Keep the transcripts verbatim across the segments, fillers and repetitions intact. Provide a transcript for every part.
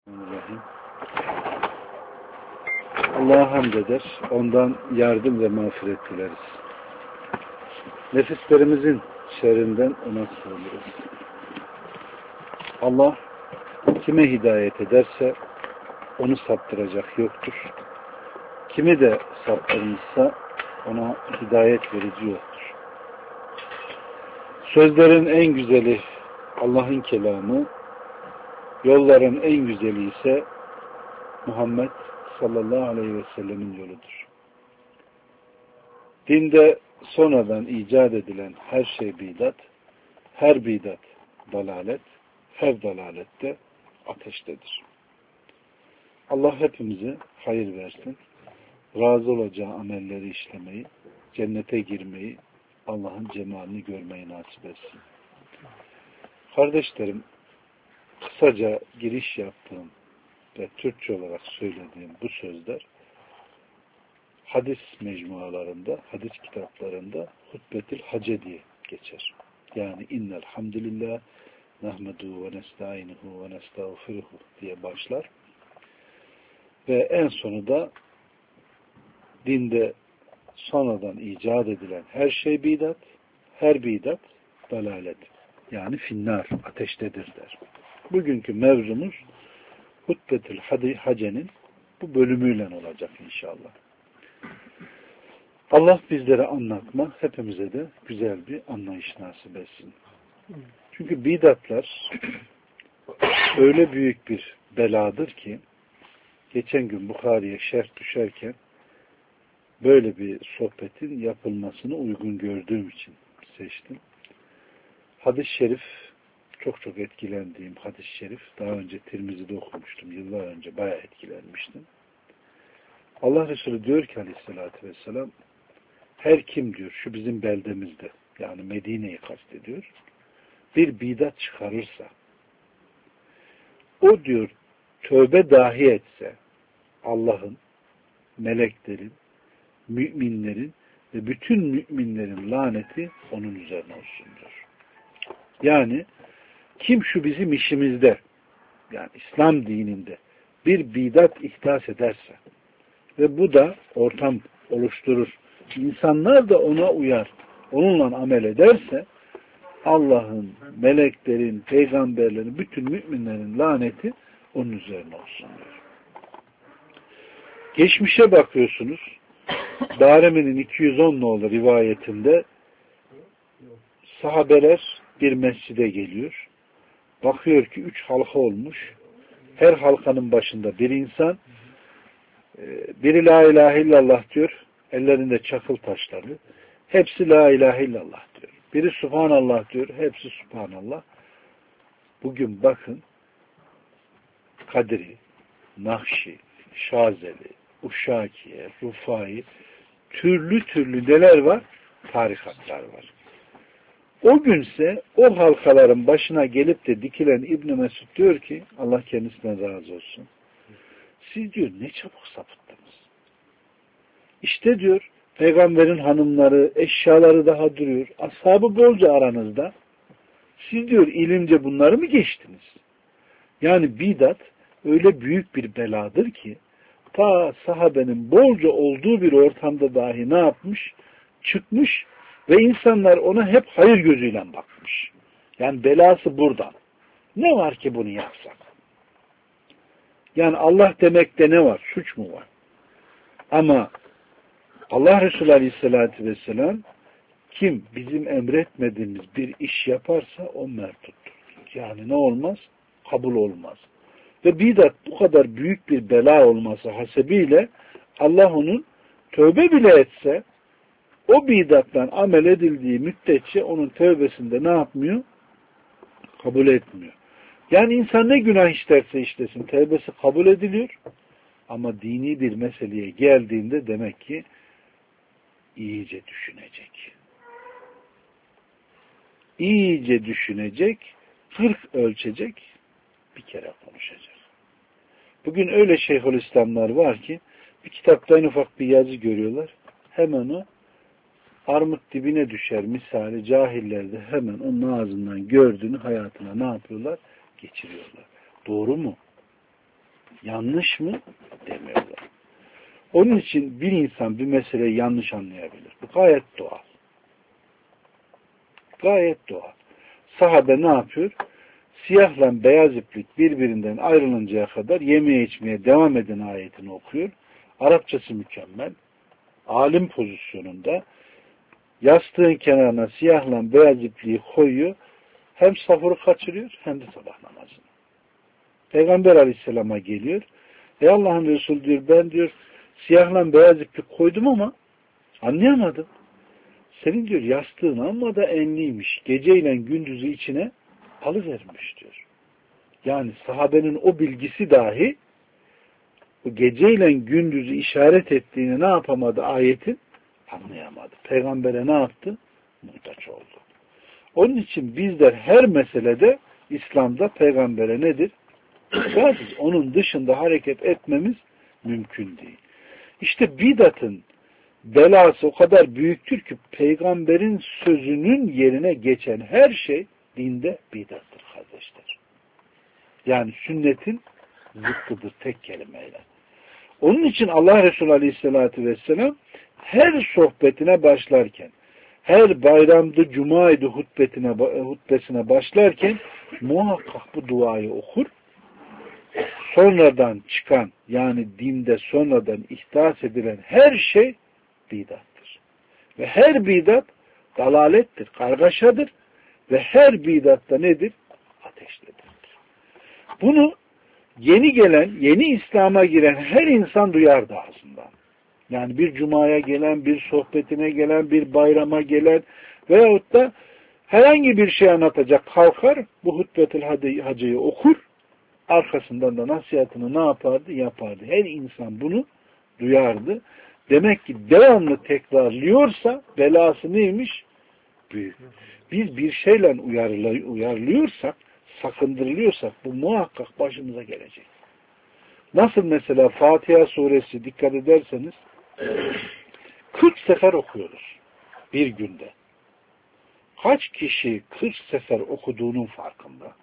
Bismillahirrahmanirrahim. Allah'a hamd eder, ondan yardım ve mağfiret dileriz. Nefislerimizin şerrinden ona sığınırız. Allah kime hidayet ederse onu saptıracak yoktur. Kimi de saptırmışsa ona hidayet verici yoktur. Sözlerin en güzeli Allah'ın kelamı, yolların en güzeli ise Muhammed sallallahu aleyhi ve sellemin yoludur. Dinde sonradan icat edilen her şey bidat, her bidat dalalet, her dalalette ateştedir. Allah hepimize hayır versin, razı olacağı amelleri işlemeyi, cennete girmeyi, Allah'ın cemalini görmeyi nasip etsin. Kardeşlerim, kısaca giriş yaptığım ve Türkçe olarak söylediğim bu sözler hadis mecmualarında, hadis kitaplarında hutbetül hace diye geçer. Yani innel hamdülillah nahmedu ve nestainuhu ve nestağfiruhu diye başlar. Ve en sonu da dinde sonradan icat edilen her şey bidat, her bidat dalalet. Yani finnar, ateştedir der. Bugünkü mevzumuz hutbetül hacenin bu bölümüyle olacak inşallah. Allah bizlere anlatma, hepimize de güzel bir anlayış nasip etsin. Çünkü bidatlar öyle büyük bir beladır ki geçen gün Bukhari'ye şerh düşerken böyle bir sohbetin yapılmasını uygun gördüğüm için seçtim. Hadis-i şerif, çok çok etkilendiğim hadis-i şerif, daha önce Tirmizi'de okumuştum, yıllar önce bayağı etkilenmiştim. Allah Resulü diyor ki aleyhissalatü vesselam, her kim diyor şu bizim beldemizde, yani Medine'yi kastediyor, bir bidat çıkarırsa, o diyor tövbe dahi etse Allah'ın, meleklerin, müminlerin ve bütün müminlerin laneti onun üzerine olsun diyor. Yani kim şu bizim işimizde, yani İslam dininde bir bidat ihdas ederse ve bu da ortam oluşturur, insanlar da ona uyar, onunla amel ederse Allah'ın, meleklerin, peygamberlerin, bütün müminlerin laneti onun üzerine olsun diyor. Geçmişe bakıyorsunuz, Darimi'nin iki yüz on nolu rivayetinde sahabeler bir mescide geliyor. Bakıyor ki üç halka olmuş. Her halkanın başında bir insan, biri la ilahe illallah diyor, ellerinde çakıl taşları. Hepsi la ilahe illallah diyor. Biri subhanallah diyor, hepsi subhanallah. Bugün bakın, Kadri, Nakşi, Şazeli, Uşakiye, Rufai, türlü türlü neler var? Tarikatlar var. O günse o halkaların başına gelip de dikilen İbn Mesud diyor ki, Allah kendisine razı olsun, siz diyor ne çabuk sapıttınız. İşte diyor peygamberin hanımları, eşyaları daha duruyor. Ashabı bolca aranızda. Siz diyor ilimce bunları mı geçtiniz? Yani bidat öyle büyük bir beladır ki ta sahabenin bolca olduğu bir ortamda dahi ne yapmış? Çıkmış ve insanlar ona hep hayır gözüyle bakmış. Yani belası buradan. Ne var ki bunu yapsak? Yani Allah demekte ne var? Suç mu var? Ama Allah Resulü Aleyhisselatü Vesselam kim bizim emretmediğimiz bir iş yaparsa o mertuttur. Yani ne olmaz? Kabul olmaz. Ve bidat bu kadar büyük bir bela olması hasebiyle Allah onun tövbe bile etse o bidattan amel edildiği müddetçe onun tövbesinde ne yapmıyor? Kabul etmiyor. Yani insan ne günah işlerse işlesin tövbesi kabul ediliyor. Ama dini bir meseleye geldiğinde demek ki iyice düşünecek. İyice düşünecek, kırk ölçecek, bir kere konuşacak. Bugün öyle Şeyhülislamlar var ki bir kitapta en ufak bir yazı görüyorlar. Hemen o armut dibine düşer misali cahiller de hemen onun ağzından gördüğünü hayatına ne yapıyorlar? Geçiriyorlar. Doğru mu? Yanlış mı? Demiyorlar. Onun için bir insan bir meseleyi yanlış anlayabilir. Bu gayet doğal. Gayet doğal. Sahabe ne yapıyor? Siyahla beyaz iplik birbirinden ayrılıncaya kadar yemeye içmeye devam eden ayetini okuyor. Arapçası mükemmel. Alim pozisyonunda yastığın kenarına siyahla beyaz ipliği koyuyor. Hem sahuru kaçırıyor hem de sabah namazını. Peygamber Aleyhisselam'a geliyor. Ey Allah'ın Resulü diyor, ben diyor siyahla beyaz iplik koydum ama anlayamadım. Senin diyor yastığın amma da enliymiş. Geceyle gündüzü içine alıvermiş diyor. Yani sahabenin o bilgisi dahi bu geceyle gündüzü işaret ettiğini ne yapamadı ayetin? Anlayamadı. Peygamber'e ne yaptı? Muhtaç oldu. Onun için bizler her meselede İslam'da peygambere nedir? Muhtacız. Onun dışında hareket etmemiz mümkün değil. İşte bidatın belası o kadar büyüktür ki peygamberin sözünün yerine geçen her şey dinde bidattır kardeşler. Yani sünnetin zıttıdır tek kelimeyle. Onun için Allah Resulü Aleyhisselatü Vesselam her sohbetine başlarken, her bayramda, cumaydı hutbetine, hutbesine başlarken muhakkak bu duayı okur. Sonradan çıkan, yani dinde sonradan ihdas edilen her şey bidattır. Ve her bidat dalalettir, kargaşadır ve her bidatta nedir? Ateştedir. Bunu yeni gelen, yeni İslam'a giren her insan duyardı ağzından. Yani bir cumaya gelen, bir sohbetine gelen, bir bayrama gelen veyahut da herhangi bir şey anlatacak kalkar, bu hutbetül hacıyı okur, arkasından da nasihatını ne yapardı? Yapardı. Her insan bunu duyardı. Demek ki devamlı tekrarlıyorsa belası neymiş? Büyük. Biz bir şeyle uyarılıyorsak, sakındırılıyorsak bu muhakkak başımıza gelecek. Nasıl mesela Fatiha suresi dikkat ederseniz kırk sefer okuyoruz bir günde. Kaç kişi kırk sefer okuduğunun farkında?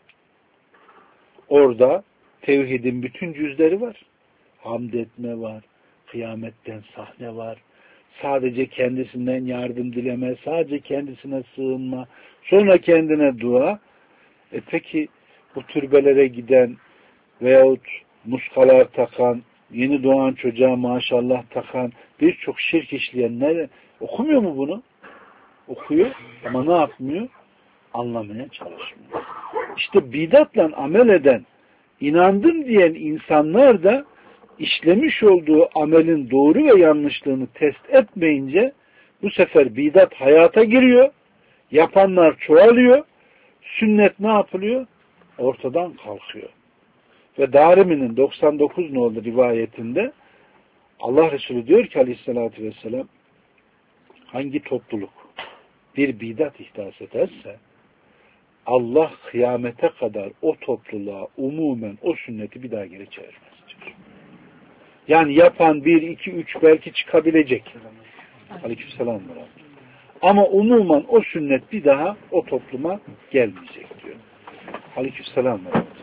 Orada tevhidin bütün cüzleri var. Hamd etme var, kıyametten sahne var, sadece kendisinden yardım dileme, sadece kendisine sığınma, sonra kendine dua. E peki bu türbelere giden veyahut muskalar takan, yeni doğan çocuğa maşallah takan, birçok şirk işleyenler okumuyor mu bunu? Okuyor ama ne yapmıyor? Anlamaya çalışmıyor. İşte bidatla amel eden, inandım diyen insanlar da işlemiş olduğu amelin doğru ve yanlışlığını test etmeyince bu sefer bidat hayata giriyor, yapanlar çoğalıyor, sünnet ne yapılıyor? Ortadan kalkıyor. Ve Darimi'nin doksan dokuz nolu rivayetinde Allah Resulü diyor ki aleyhissalatü vesselam, hangi topluluk bir bidat ihdas ederse Allah kıyamete kadar o topluluğa umumen o sünneti bir daha geri çevirmez diyor. Yani yapan bir, iki, üç belki çıkabilecek. Aleykümselam. Ama umumen o sünnet bir daha o topluma gelmeyecek diyor. Aleykümselam.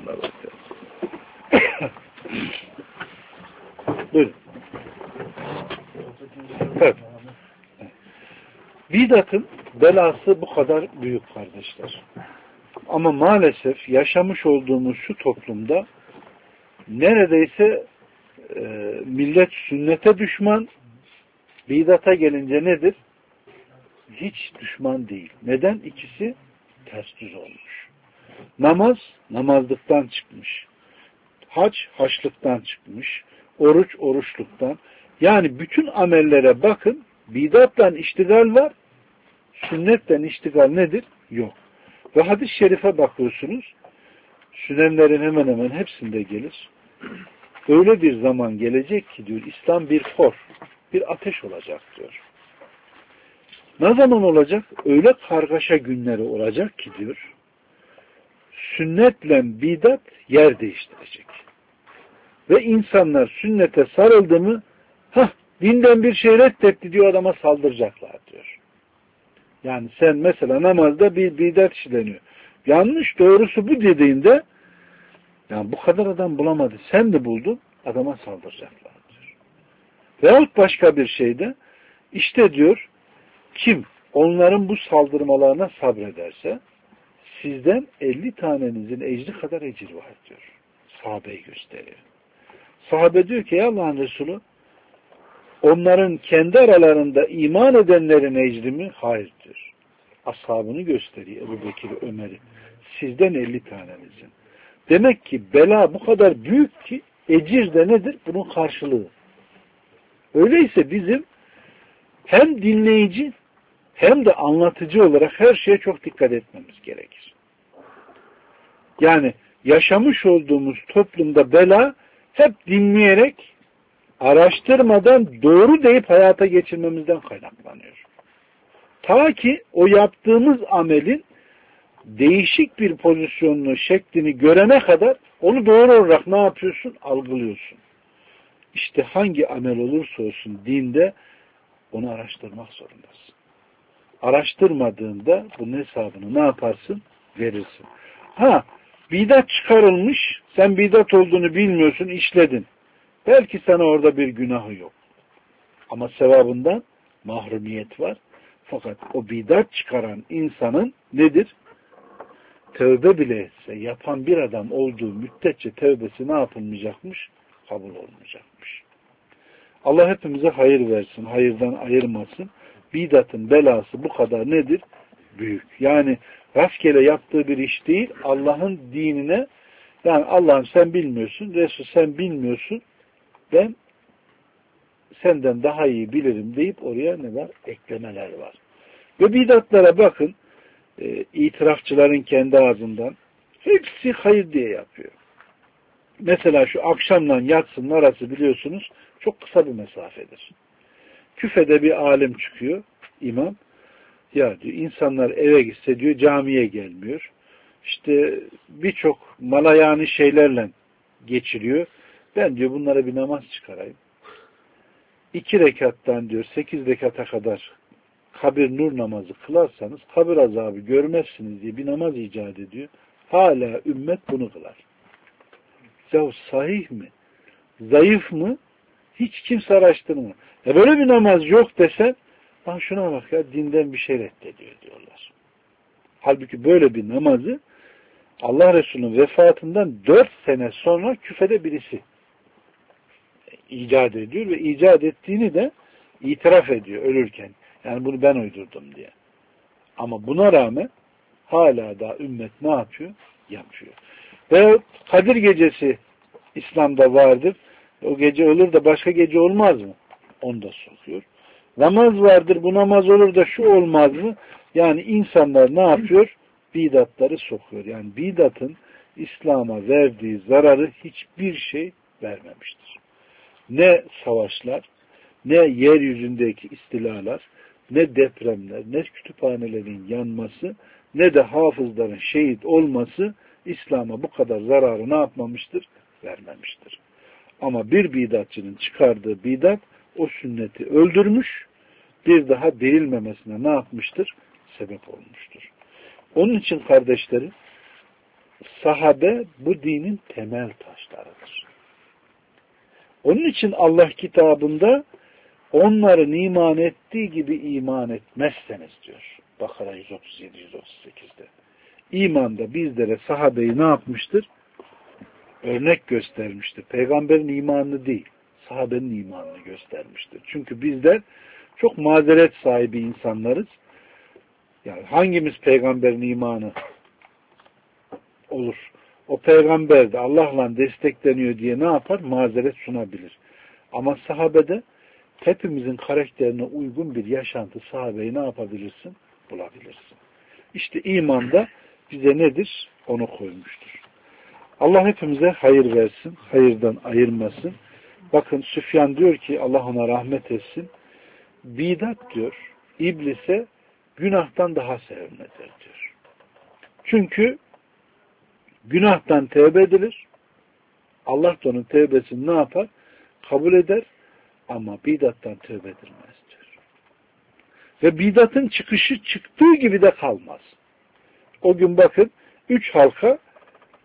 Buyurun. Evet. Bidatın belası bu kadar büyük kardeşler. Ama maalesef yaşamış olduğumuz şu toplumda neredeyse e, millet sünnete düşman, bidata gelince nedir? Hiç düşman değil. Neden? İkisi ters düz olmuş. Namaz, namazlıktan çıkmış. Hac, haçlıktan çıkmış. Oruç, oruçluktan. Yani bütün amellere bakın, bidatla iştigal var, sünnetle iştigal nedir? Yok. Ve hadis-i şerife bakıyorsunuz, sünenlerin hemen hemen hepsinde gelir. Öyle bir zaman gelecek ki diyor, İslam bir kor, bir ateş olacak diyor. Ne zaman olacak? Öyle kargaşa günleri olacak ki diyor, sünnetle bidat yer değiştirecek. Ve insanlar sünnete sarıldı mı, hah, dinden bir şey reddetti diyor, adama saldıracaklar diyor. Yani sen mesela namazda bir bidat işleniyor. Yanlış doğrusu bu dediğinde Yani bu kadar adam bulamadı. Sen de buldun, adama saldıracaklar diyor. Veyahut başka bir şeyde işte diyor kim onların bu saldırmalarına sabrederse sizden elli tanenizin ecri kadar ecir var diyor. Sahabeyi gösteriyor. Sahabe diyor ki Allah'ın Resulü onların kendi aralarında iman edenlerin ecri mi? Hayır diyor. Ashabını gösteriyor Ebu Bekir, Ömer'i. Sizden elli tanenizin. Demek ki bela bu kadar büyük ki ecir de nedir? Bunun karşılığı. Öyleyse bizim hem dinleyici hem de anlatıcı olarak her şeye çok dikkat etmemiz gerekir. Yani yaşamış olduğumuz toplumda bela hep dinleyerek, araştırmadan doğru deyip hayata geçirmemizden kaynaklanıyor. Ta ki o yaptığımız amelin değişik bir pozisyonunu, şeklini görene kadar onu doğru olarak ne yapıyorsun? Algılıyorsun. İşte hangi amel olursa olsun dinde onu araştırmak zorundasın. Araştırmadığında bunun hesabını ne yaparsın? Verirsin. Ha, bidat çıkarılmış, sen bidat olduğunu bilmiyorsun, işledin. Belki sana orada bir günahı yok. Ama sevabından mahrumiyet var. Fakat o bidat çıkaran insanın nedir? Tövbe bile etse, yapan bir adam olduğu müddetçe tövbesi ne yapılmayacakmış? Kabul olmayacakmış. Allah hepimize hayır versin, hayırdan ayırmasın. Bidatın belası bu kadar nedir? Büyük. Yani rastgele yaptığı bir iş değil, Allah'ın dinine, yani Allah'ım sen bilmiyorsun, Resul sen bilmiyorsun, ben senden daha iyi bilirim deyip oraya ne var? Eklemeler var. Ve bidatlara bakın, e, itirafçıların kendi ağzından hepsi hayır diye yapıyor. Mesela şu akşamla yatsının arası biliyorsunuz çok kısa bir mesafedir. Küfede bir alim çıkıyor, imam. Ya diyor insanlar eve gitse diyor camiye gelmiyor. İşte birçok malayani şeylerle geçiriyor. Ben diyor bunlara bir namaz çıkarayım. İki rekattan diyor sekiz rekata kadar kabir nur namazı kılarsanız kabir azabı görmezsiniz diye bir namaz icat ediyor. Hala ümmet bunu kılar. Ya sahih mi? Zayıf mı? Hiç kimse araştırmıyor. Ya böyle bir namaz yok desen, lan şuna bak ya dinden bir şey reddediyor diyorlar. Halbuki böyle bir namazı Allah Resulü'nün vefatından dört sene sonra küfede birisi icat ediyor ve icat ettiğini de itiraf ediyor ölürken. Yani bunu ben uydurdum diye. Ama buna rağmen hala da ümmet ne yapıyor? Yapıyor. Ve Kadir gecesi İslam'da vardır. O gece olur da başka gece olmaz mı? Onu da sokuyor. Namaz vardır, bu namaz olur da şu olmaz mı? Yani insanlar ne yapıyor? Bidatları sokuyor. Yani bidatın İslam'a verdiği zararı hiçbir şey vermemiştir. Ne savaşlar, ne yeryüzündeki istilalar, ne depremler, ne kütüphanelerin yanması, ne de hafızların şehit olması İslam'a bu kadar zararı ne yapmamıştır? Vermemiştir. Ama bir bidatçının çıkardığı bidat o sünneti öldürmüş, bir daha değilmemesine ne yapmıştır? Sebep olmuştur. Onun için kardeşlerim, sahabe bu dinin temel taşlarıdır. Onun için Allah kitabında onların iman ettiği gibi iman etmezseniz diyor. Bakara yüz otuz yedi yüz otuz sekizde. İmanda bizlere sahabeyi ne yapmıştır? Örnek göstermiştir. Peygamberin imanını değil, sahabenin imanını göstermiştir. Çünkü bizler çok mazeret sahibi insanlarız. Yani hangimiz peygamberin imanı olur? O peygamber de Allah'la destekleniyor diye ne yapar? Mazeret sunabilir. Ama sahabede hepimizin karakterine uygun bir yaşantı sahabeyi ne yapabilirsin? Bulabilirsin. İşte imanda bize nedir? Onu koymuştur. Allah hepimize hayır versin, hayırdan ayırmasın. Bakın Süfyan diyor ki Allah ona rahmet etsin. Bidat diyor, iblise günahtan daha sevimlidir diyor. Çünkü günahtan tevbe edilir. Allah da onun tevbesini ne yapar? Kabul eder. Ama bidattan tövbe edilmez diyor. Ve bidatın çıkışı çıktığı gibi de kalmaz. O gün bakın üç halka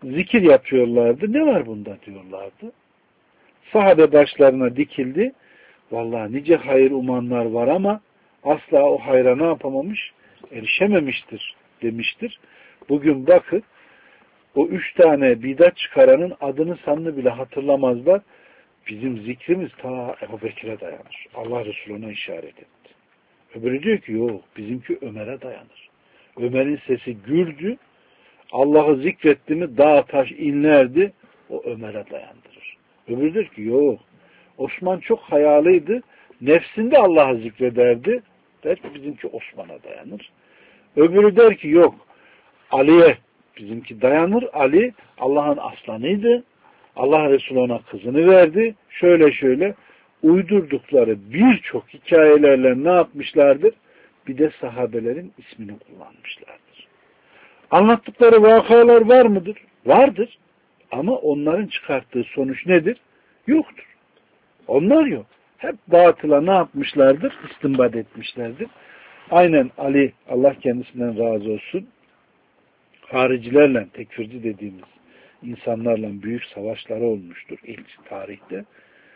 zikir yapıyorlardı. Ne var bunda diyorlardı. Sahabe başlarına dikildi. Vallahi nice hayır umanlar var ama asla o hayra ne yapamamış? Erişememiştir demiştir. Bugün bakın o üç tane bidat çıkaranın adını sanını bile hatırlamazlar. Bizim zikrimiz ta Ebu Bekir'e dayanır. Allah Resulü ona işaret etti. Öbürü diyor ki yok bizimki Ömer'e dayanır. Ömer'in sesi gürdü. Allah'ı zikretti mi dağ taş inlerdi. O Ömer'e dayandırır. Öbürü diyor ki yok. Osman çok hayalıydı. Nefsinde Allah'ı zikrederdi. Der ki bizimki Osman'a dayanır. Öbürü der ki yok. Ali'ye bizimki dayanır. Ali Allah'ın aslanıydı. Allah Resulü ona kızını verdi. Şöyle şöyle uydurdukları birçok hikayelerle ne yapmışlardır? Bir de sahabelerin ismini kullanmışlardır. Anlattıkları vakalar var mıdır? Vardır. Ama onların çıkarttığı sonuç nedir? Yoktur. Onlar yok. Hep batıla ne yapmışlardır? İstinbat etmişlerdir. Aynen Ali, Allah kendisinden razı olsun, haricilerle, tekfirci dediğimiz insanlarla büyük savaşları olmuştur ilk tarihte.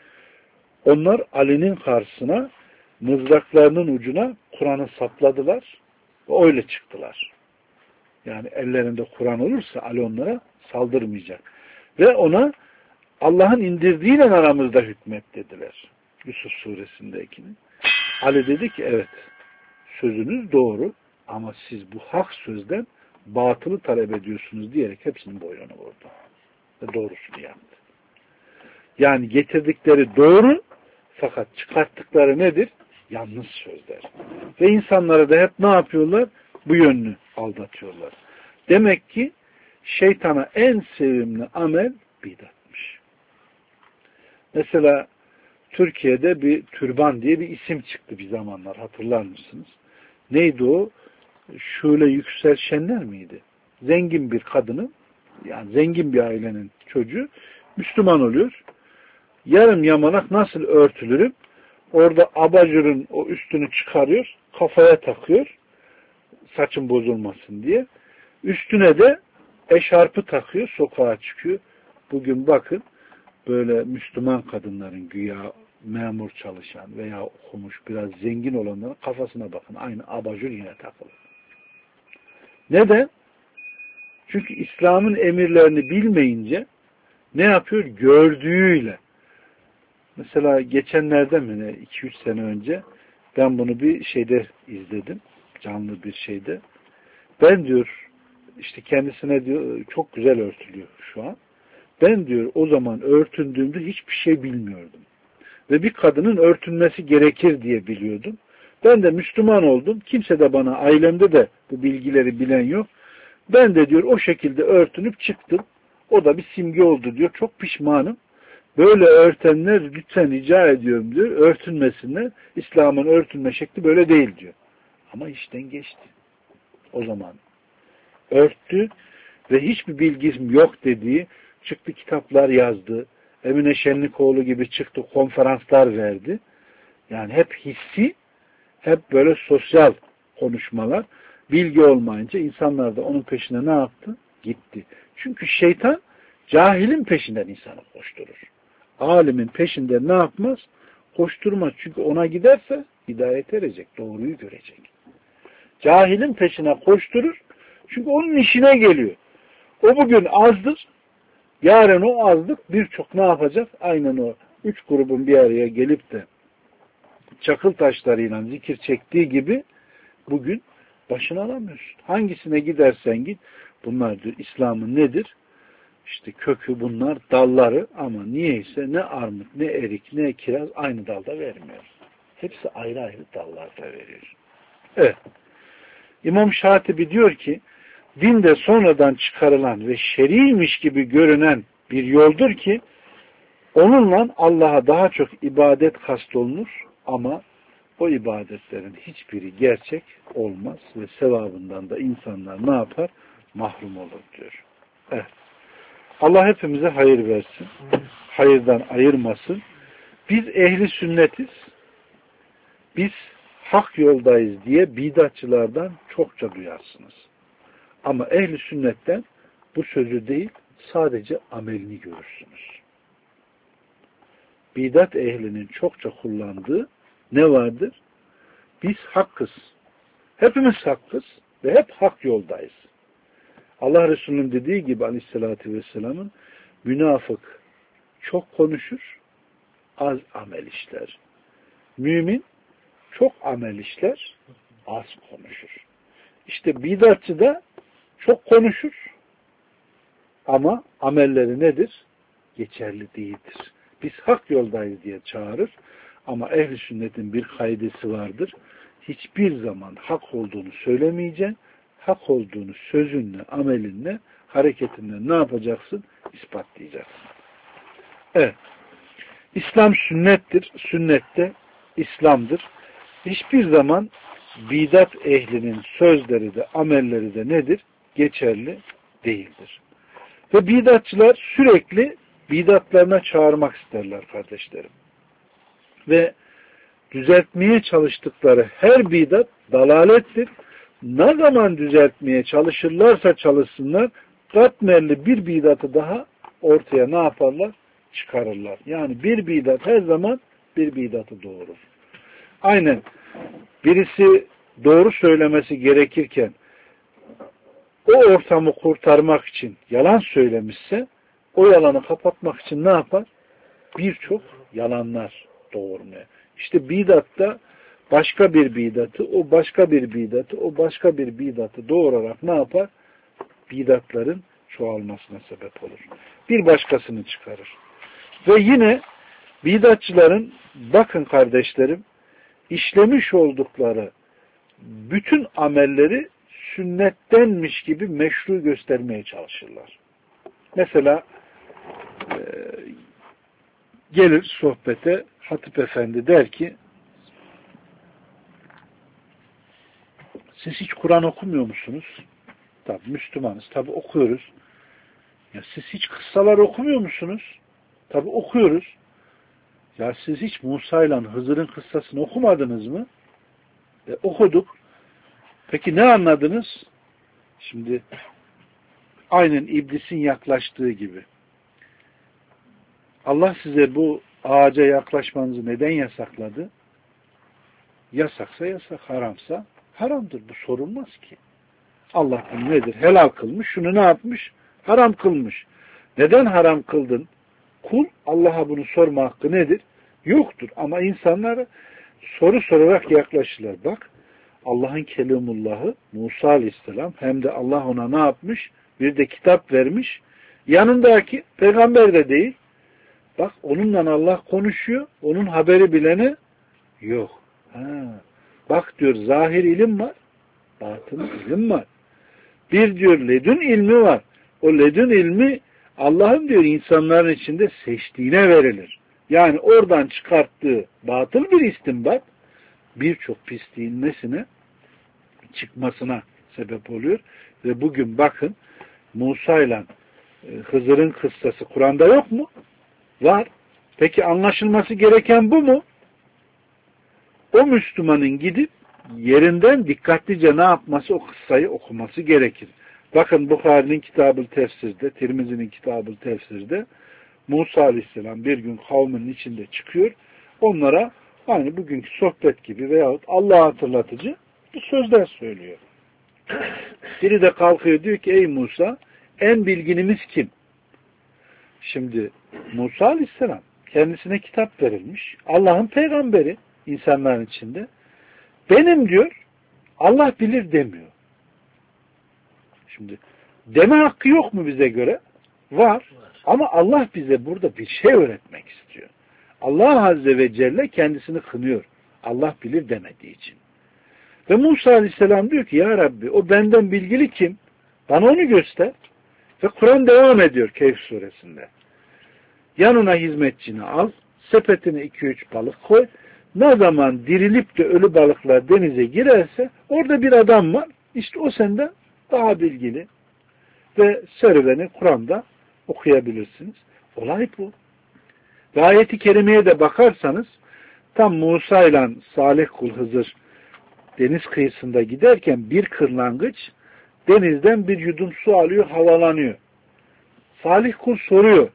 Onlar Ali'nin karşısına mızraklarının ucuna Kur'an'ı sapladılar ve öyle çıktılar. Yani ellerinde Kur'an olursa Ali onlara saldırmayacak. Ve ona Allah'ın indirdiğiyle aramızda hükmet dediler. Yusuf suresindekini. Ali dedi ki evet sözünüz doğru ama siz bu hak sözden batılı talep ediyorsunuz diyerek hepsinin boynunu vurdu. Ve doğrusunu yaptı. Yani getirdikleri doğru fakat çıkarttıkları nedir? Yanlış sözler. Ve insanlara da hep ne yapıyorlar? Bu yönünü aldatıyorlar. Demek ki şeytana en sevimli amel bidatmış. Mesela Türkiye'de bir türban diye bir isim çıktı bir zamanlar. Hatırlar mısınız? Neydi o? Şule Yüksel Şenler miydi? Zengin bir kadının, yani zengin bir ailenin çocuğu Müslüman oluyor. Yarım yamalak nasıl örtülürüm? Orada abajurun o üstünü çıkarıyor, kafaya takıyor, saçın bozulmasın diye. Üstüne de eşarpı takıyor, sokağa çıkıyor. Bugün bakın, böyle Müslüman kadınların güya memur çalışan veya okumuş biraz zengin olanların kafasına bakın. Aynı abajur yine takılı. Neden? Çünkü İslam'ın emirlerini bilmeyince ne yapıyor? Gördüğüyle. Mesela geçenlerde mi ne iki üç sene önce ben bunu bir şeyde izledim. Canlı bir şeyde. Ben diyor işte kendisine diyor çok güzel örtülüyor şu an. Ben diyor o zaman örtündüğümde hiçbir şey bilmiyordum. Ve bir kadının örtünmesi gerekir diye biliyordum. Ben de Müslüman oldum. Kimse de bana, ailemde de bu bilgileri bilen yok. Ben de diyor o şekilde örtünüp çıktım. O da bir simge oldu diyor. Çok pişmanım. Böyle örtenler lütfen rica ediyorum diyor. Örtünmesinler. İslam'ın örtünme şekli böyle değil diyor. Ama işten geçti. O zaman örttü ve hiçbir bilgim yok dediği çıktı kitaplar yazdı. Emine Şenlikoğlu gibi çıktı konferanslar verdi. Yani hep hissi, hep böyle sosyal konuşmalar. Bilgi olmayınca insanlar da onun peşine ne yaptı? Gitti. Çünkü şeytan cahilin peşinden insanı koşturur. Alimin peşinde ne yapmaz? Koşturmaz. Çünkü ona giderse hidayet erecek, doğruyu görecek. Cahilin peşine koşturur. Çünkü onun işine geliyor. O bugün azdır. Yarın o azlık birçok ne yapacak? Aynen o üç grubun bir araya gelip de çakıl taşlarıyla zikir çektiği gibi bugün başını alamıyorsun. Hangisine gidersen git. Bunlar diyor İslam'ın nedir? İşte kökü bunlar, dalları ama niyeyse ne armut, ne erik, ne kiraz aynı dalda vermiyor. Hepsi ayrı ayrı dallarda veriyor. Evet. İmam Şatibi diyor ki dinde sonradan çıkarılan ve şeriymiş gibi görünen bir yoldur ki onunla Allah'a daha çok ibadet kastolunur ama o ibadetlerin hiçbiri gerçek olmaz ve sevabından da insanlar ne yapar? Mahrum olur diyor. Evet. Allah hepimize hayır versin. Hayırdan ayırmasın. Biz ehli sünnetiz. Biz hak yoldayız diye bidatçılardan çokça duyarsınız. Ama ehli sünnetten bu sözü değil, sadece amelini görürsünüz. Bidat ehlinin çokça kullandığı ne vardır? Biz hakkız. Hepimiz hakkız ve hep hak yoldayız. Allah Resulü'nün dediği gibi aleyhissalatü vesselamın münafık çok konuşur, az amel işler. Mümin çok amel işler, az konuşur. İşte bidatçı da çok konuşur ama amelleri nedir? Geçerli değildir. Biz hak yoldayız diye çağırır ama ehl-i sünnetin bir kaidesi vardır. Hiçbir zaman hak olduğunu söylemeyeceksin. Hak olduğunu sözünle, amelinle, hareketinle ne yapacaksın? İspatlayacaksın. Evet. İslam sünnettir. Sünnette İslam'dır. Hiçbir zaman bidat ehlinin sözleri de, amelleri de nedir? Geçerli değildir. Ve bidatçılar sürekli bidatlarına çağırmak isterler kardeşlerim. Ve düzeltmeye çalıştıkları her bidat dalalettir. Ne zaman düzeltmeye çalışırlarsa çalışsınlar, katmerli bir bidatı daha ortaya ne yaparlar? Çıkarırlar. Yani bir bidat her zaman bir bidatı doğurur. Aynen birisi doğru söylemesi gerekirken o ortamı kurtarmak için yalan söylemişse o yalanı kapatmak için ne yapar? Birçok yalanlar doğurmaya. İşte bidatta başka bir bidatı, o başka bir bidatı, o başka bir bidatı doğurarak ne yapar? Bidatların çoğalmasına sebep olur. Bir başkasını çıkarır. Ve yine bidatçıların, bakın kardeşlerim, işlemiş oldukları bütün amelleri sünnettenmiş gibi meşru göstermeye çalışırlar. Mesela e, gelir sohbete Hatip Efendi der ki, siz hiç Kur'an okumuyor musunuz? Tabi Müslümanız, tabi okuyoruz. Ya siz hiç kıssalar okumuyor musunuz? Tabi okuyoruz. Ya siz hiç Musa ile Hızır'ın kıssasını okumadınız mı? E, okuduk. Peki ne anladınız? Şimdi aynen iblisin yaklaştığı gibi. Allah size bu ağaca yaklaşmanızı neden yasakladı? Yasaksa yasak, haramsa haramdır. Bu sorulmaz ki. Allah bunu nedir? Helal kılmış. Şunu ne yapmış? Haram kılmış. Neden haram kıldın? Kul Allah'a bunu sorma hakkı nedir? Yoktur. Ama insanlara soru sorarak yaklaşırlar. Bak Allah'ın Kelimullah'ı Musa Aleyhisselam hem de Allah ona ne yapmış? Bir de kitap vermiş. Yanındaki peygamber de değil. Bak onunla Allah konuşuyor. Onun haberi bileni yok. Ha. Bak diyor zahir ilim var. Batın ilim var. Bir diyor ledün ilmi var. O ledün ilmi Allah'ın diyor insanların içinde seçtiğine verilir. Yani oradan çıkarttığı batıl bir istinbat birçok pisliğin nesine çıkmasına sebep oluyor. Ve bugün bakın Musa ile Hızır'ın kıssası Kur'an'da yok mu? Var. Peki anlaşılması gereken bu mu? O Müslümanın gidip yerinden dikkatlice ne yapması, o kıssayı okuması gerekir. Bakın Bukhari'nin Kitab-ı Tefsir'de, Tirmizi'nin Kitab-ı Tefsir'de Musa Aleyhisselam bir gün kavminin içinde çıkıyor. Onlara aynı bugünkü sohbet gibi veyahut Allah'ı hatırlatıcı bu sözler söylüyor. Biri de kalkıyor diyor ki ey Musa en bilginimiz kim? Şimdi Musa Aleyhisselam kendisine kitap verilmiş. Allah'ın peygamberi insanların içinde. Benim diyor Allah bilir demiyor. Şimdi deme hakkı yok mu bize göre? Var. Var. Ama Allah bize burada bir şey öğretmek istiyor. Allah Azze ve Celle kendisini kınıyor. Allah bilir demediği için. Ve Musa Aleyhisselam diyor ki ya Rabbi o benden bilgili kim? Bana onu göster. Ve Kur'an devam ediyor Kehf suresinde. Yanına hizmetçini al, sepetine iki üç balık koy. Ne zaman dirilip de ölü balıklar denize girerse orada bir adam var. İşte o senden daha bilgili. Ve serüveni Kur'an'da okuyabilirsiniz. Olay bu. Ve ayeti kerimeye de bakarsanız tam Musa ile Salih kul Hızır deniz kıyısında giderken bir kırlangıç denizden bir yudum su alıyor, havalanıyor. Salih kul soruyor.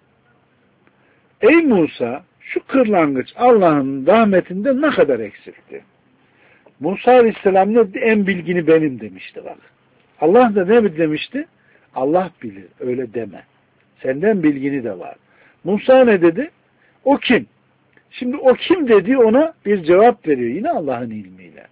Ey Musa, şu kırlangıç Allah'ın rahmetinde ne kadar eksiltti? Musa Aleyhisselam ne dedi? En bilgini benim demişti bak. Allah da ne demişti? Allah bilir. Öyle deme. Senden bilgini de var. Musa ne dedi? O kim? Şimdi o kim dedi ona bir cevap veriyor. Yine Allah'ın ilmiyle.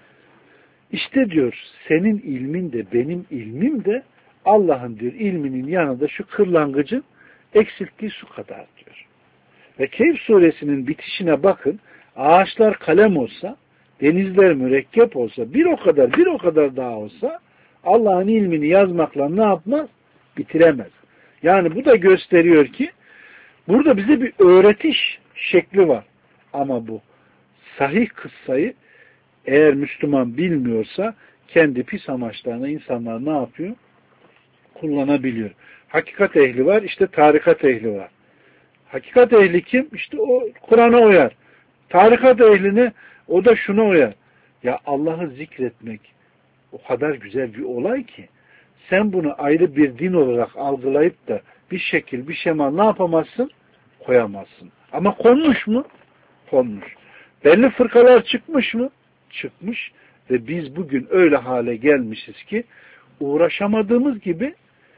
İşte diyor senin ilmin de benim ilmim de Allah'ın diyor ilminin yanında şu kırlangıcın eksilttiği su kadar diyor. Ve Kehf suresinin bitişine bakın. Ağaçlar kalem olsa, denizler mürekkep olsa, bir o kadar bir o kadar daha olsa Allah'ın ilmini yazmakla ne yapmaz? Bitiremez. Yani bu da gösteriyor ki burada bize bir öğretiş şekli var. Ama bu sahih kıssayı eğer Müslüman bilmiyorsa kendi pis amaçlarına insanlar ne yapıyor? Kullanabiliyor. Hakikat ehli var, işte tarikat ehli var. Hakikat ehli kim? İşte o Kur'an'a uyar. Tarikat ehline o da şuna uyar. Ya Allah'ı zikretmek o kadar güzel bir olay ki sen bunu ayrı bir din olarak algılayıp da bir şekil, bir şema ne yapamazsın? Koyamazsın. Ama konmuş mu? Konmuş. Belli fırkalar çıkmış mı? Çıkmış. Ve biz bugün öyle hale gelmişiz ki uğraşamadığımız gibi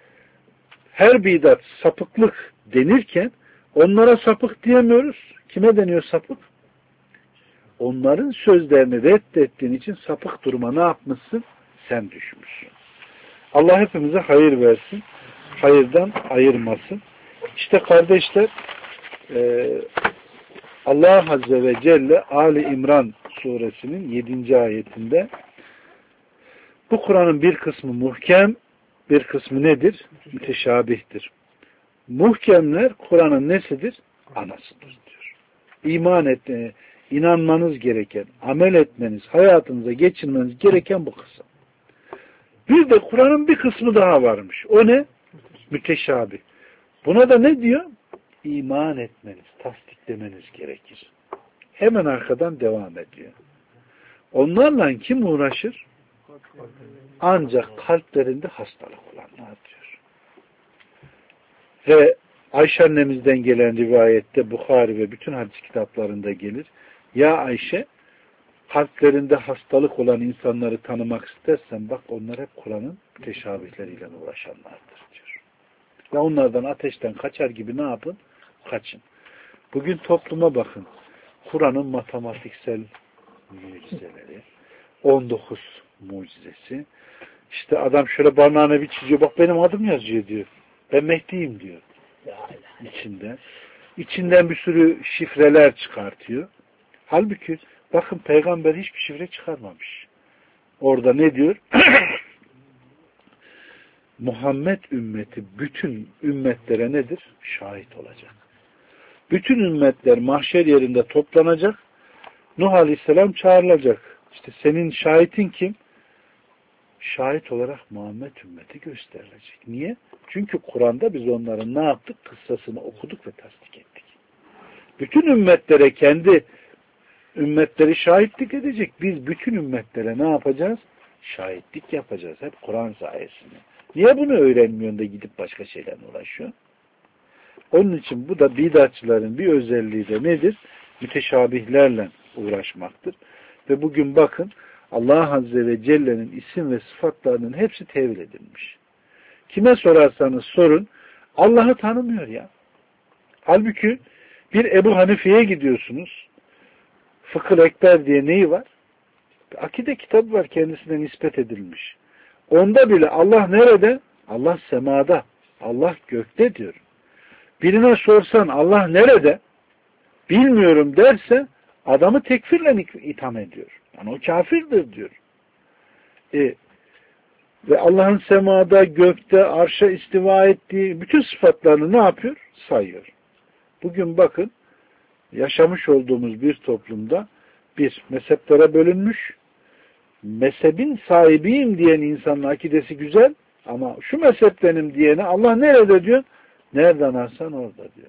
her bidat sapıklık denirken onlara sapık diyemiyoruz. Kime deniyor sapık? Onların sözlerini reddettiğin için sapık duruma ne yapmışsın? Sen düşmüşsün. Allah hepimize hayır versin. Hayırdan ayırmasın. İşte kardeşler e, Allah Azze ve Celle Ali İmran suresinin yedinci ayetinde bu Kur'an'ın bir kısmı muhkem, bir kısmı nedir? Müteşabihtir. Muhkemler Kur'an'ın nesidir? Anasıdır diyor. İman etmeye, inanmanız gereken, amel etmeniz, hayatınıza geçirmeniz gereken bu kısım. Bir de Kur'an'ın bir kısmı daha varmış. O ne? Müteşabih. Buna da ne diyor? İman etmeniz, tasdiklemeniz gerekir. Hemen arkadan devam ediyor. Onlarla kim uğraşır? Ancak kalplerinde hastalık olanlar diyor. Ve Ayşe annemizden gelen rivayette Bukhari ve bütün hadis kitaplarında gelir. Ya Ayşe, kalplerinde hastalık olan insanları tanımak istersen bak onlar hep Kur'an'ın müteşabihleriyle uğraşanlardır diyor. Ve onlardan ateşten kaçar gibi ne yapın? Kaçın. Bugün topluma bakın. Kur'an'ın matematiksel mucizeleri, on dokuz mucizesi. İşte adam şöyle barnağına bir çiziyor. Bak benim adım yazıyor diyor. Ben Mehdi'yim diyor. İçinde. İçinden bir sürü şifreler çıkartıyor. Halbuki bakın peygamber hiçbir şifre çıkarmamış. Orada ne diyor? Muhammed ümmeti bütün ümmetlere nedir? Şahit olacak. Bütün ümmetler mahşer yerinde toplanacak. Nuh Aleyhisselam çağrılacak. İşte senin şahitin kim? Şahit olarak Muhammed ümmeti gösterilecek. Niye? Çünkü Kur'an'da biz onların ne yaptık? Kıssasını okuduk ve tasdik ettik. Bütün ümmetlere kendi ümmetleri şahitlik edecek. Biz bütün ümmetlere ne yapacağız? Şahitlik yapacağız. Hep Kur'an sayesinde. Niye bunu öğrenmiyorsun da gidip başka şeylerle uğraşıyor? Onun için bu da bidatçıların bir özelliği de nedir? Müteşabihlerle uğraşmaktır. Ve bugün bakın Allah Azze ve Celle'nin isim ve sıfatlarının hepsi tevil edilmiş. Kime sorarsanız sorun Allah'ı tanımıyor ya. Halbuki bir Ebu Hanife'ye gidiyorsunuz. Fıkıh Ekber diye neyi var? Akide kitabı var kendisine nispet edilmiş. Onda bile Allah nerede? Allah semada. Allah gökte diyor. Birine sorsan Allah nerede? Bilmiyorum derse adamı tekfirle itham ediyor. Yani o kafirdir diyor. E, ve Allah'ın semada, gökte, arşa istiva ettiği bütün sıfatlarını ne yapıyor? Sayıyor. Bugün bakın yaşamış olduğumuz bir toplumda bir mezheplere bölünmüş, mezhebin sahibiyim diyen insanın akidesi güzel ama şu mezhep benim diyene Allah nerede diyor? Nereden arsan orada diyor.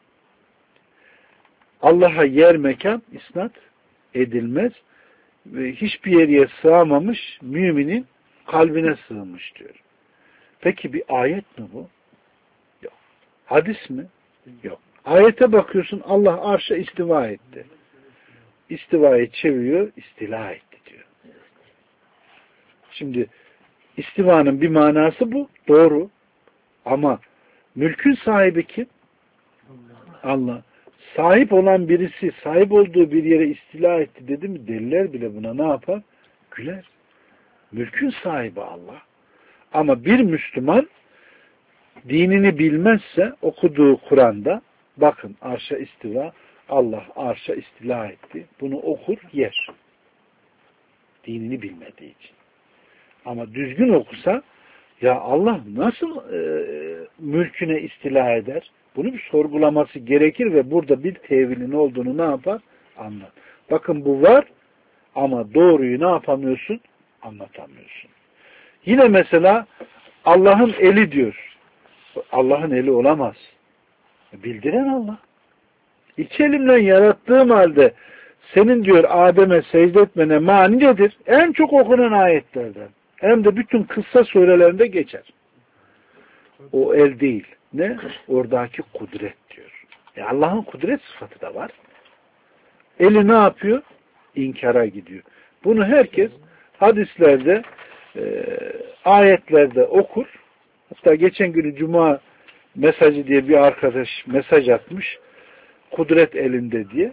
Allah'a yer mekan isnat edilmez ve hiçbir yere sığamamış müminin kalbine sığmış diyor. Peki bir ayet mi bu? Yok. Hadis mi? Yok. Ayete bakıyorsun Allah arşa istiva etti. İstivayı çeviriyor, istila etti diyor. Şimdi istivanın bir manası bu. Doğru. Ama mülkün sahibi kim? Allah. Sahip olan birisi sahip olduğu bir yere istila etti dedi mi deliler bile buna ne yapar? Güler. Mülkün sahibi Allah. Ama bir Müslüman dinini bilmezse okuduğu Kur'an'da bakın arşa istiva, Allah arşa istila etti. Bunu okur yer. Dinini bilmediği için. Ama düzgün okusa ya Allah nasıl e, mülküne istila eder? Bunu bir sorgulaması gerekir ve burada bir tevilin olduğunu ne yapar? Anlar. Bakın bu var ama doğruyu ne yapamıyorsun? Anlatamıyorsun. Yine mesela Allah'ın eli diyor. Allah'ın eli olamaz. Bildiren Allah. İki elimle yarattığım halde senin diyor Adem'e secde etmene mani nedir? En çok okunan ayetlerden. Hem de bütün kıssa surelerinde geçer. O el değil. Ne? Oradaki kudret diyor. E Allah'ın kudret sıfatı da var. Eli ne yapıyor? İnkara gidiyor. Bunu herkes hadislerde e, ayetlerde okur. Hatta geçen günü Cuma mesajı diye bir arkadaş mesaj atmış. Kudret elinde diye.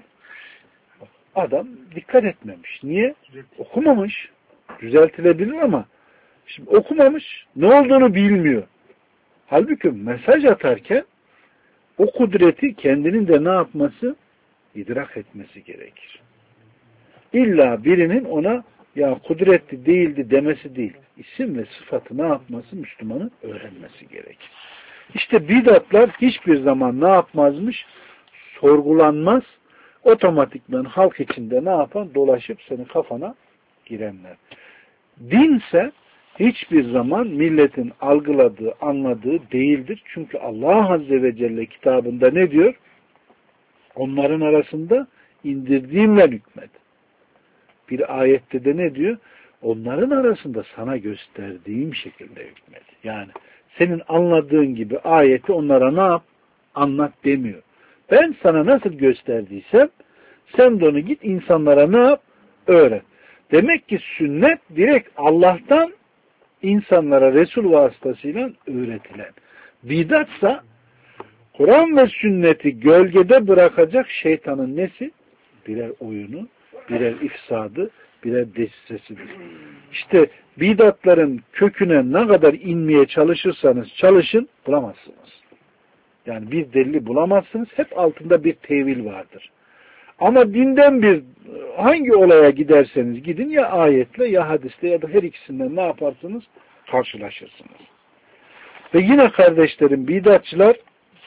Adam dikkat etmemiş. Niye? Okumamış. Düzeltilebilir ama şimdi okumamış. Ne olduğunu bilmiyor. Halbuki mesaj atarken o kudreti kendinin de ne yapması? İdrak etmesi gerekir. İlla birinin ona ya kudretli değildi demesi değil. İsim ve sıfatı ne yapması? Müslümanın öğrenmesi gerekir. İşte bidatlar hiçbir zaman ne yapmazmış? Sorgulanmaz. Otomatikman halk içinde ne yapan? Dolaşıp senin kafana girenler. Dinse hiçbir zaman milletin algıladığı, anladığı değildir. Çünkü Allah Azze ve Celle kitabında ne diyor? Onların arasında indirdiğimle hükmet. Bir ayette de ne diyor? Onların arasında sana gösterdiğim şekilde hükmet. Yani senin anladığın gibi ayeti onlara ne yap? Anlat demiyor. Ben sana nasıl gösterdiysem sen de onu git insanlara ne yap? Öğret. Demek ki sünnet direkt Allah'tan insanlara Resul vasıtasıyla öğretilen. Bidatsa Kur'an ve sünneti gölgede bırakacak şeytanın nesi? Birer oyunu, birer ifsadı, birer desisesidir. İşte bidatların köküne ne kadar inmeye çalışırsanız çalışın bulamazsınız. Yani bir delili bulamazsınız. Hep altında bir tevil vardır. Ama dinden bir hangi olaya giderseniz gidin ya ayetle ya hadisle ya da her ikisinden ne yaparsınız? Karşılaşırsınız. Ve yine kardeşlerim bidatçılar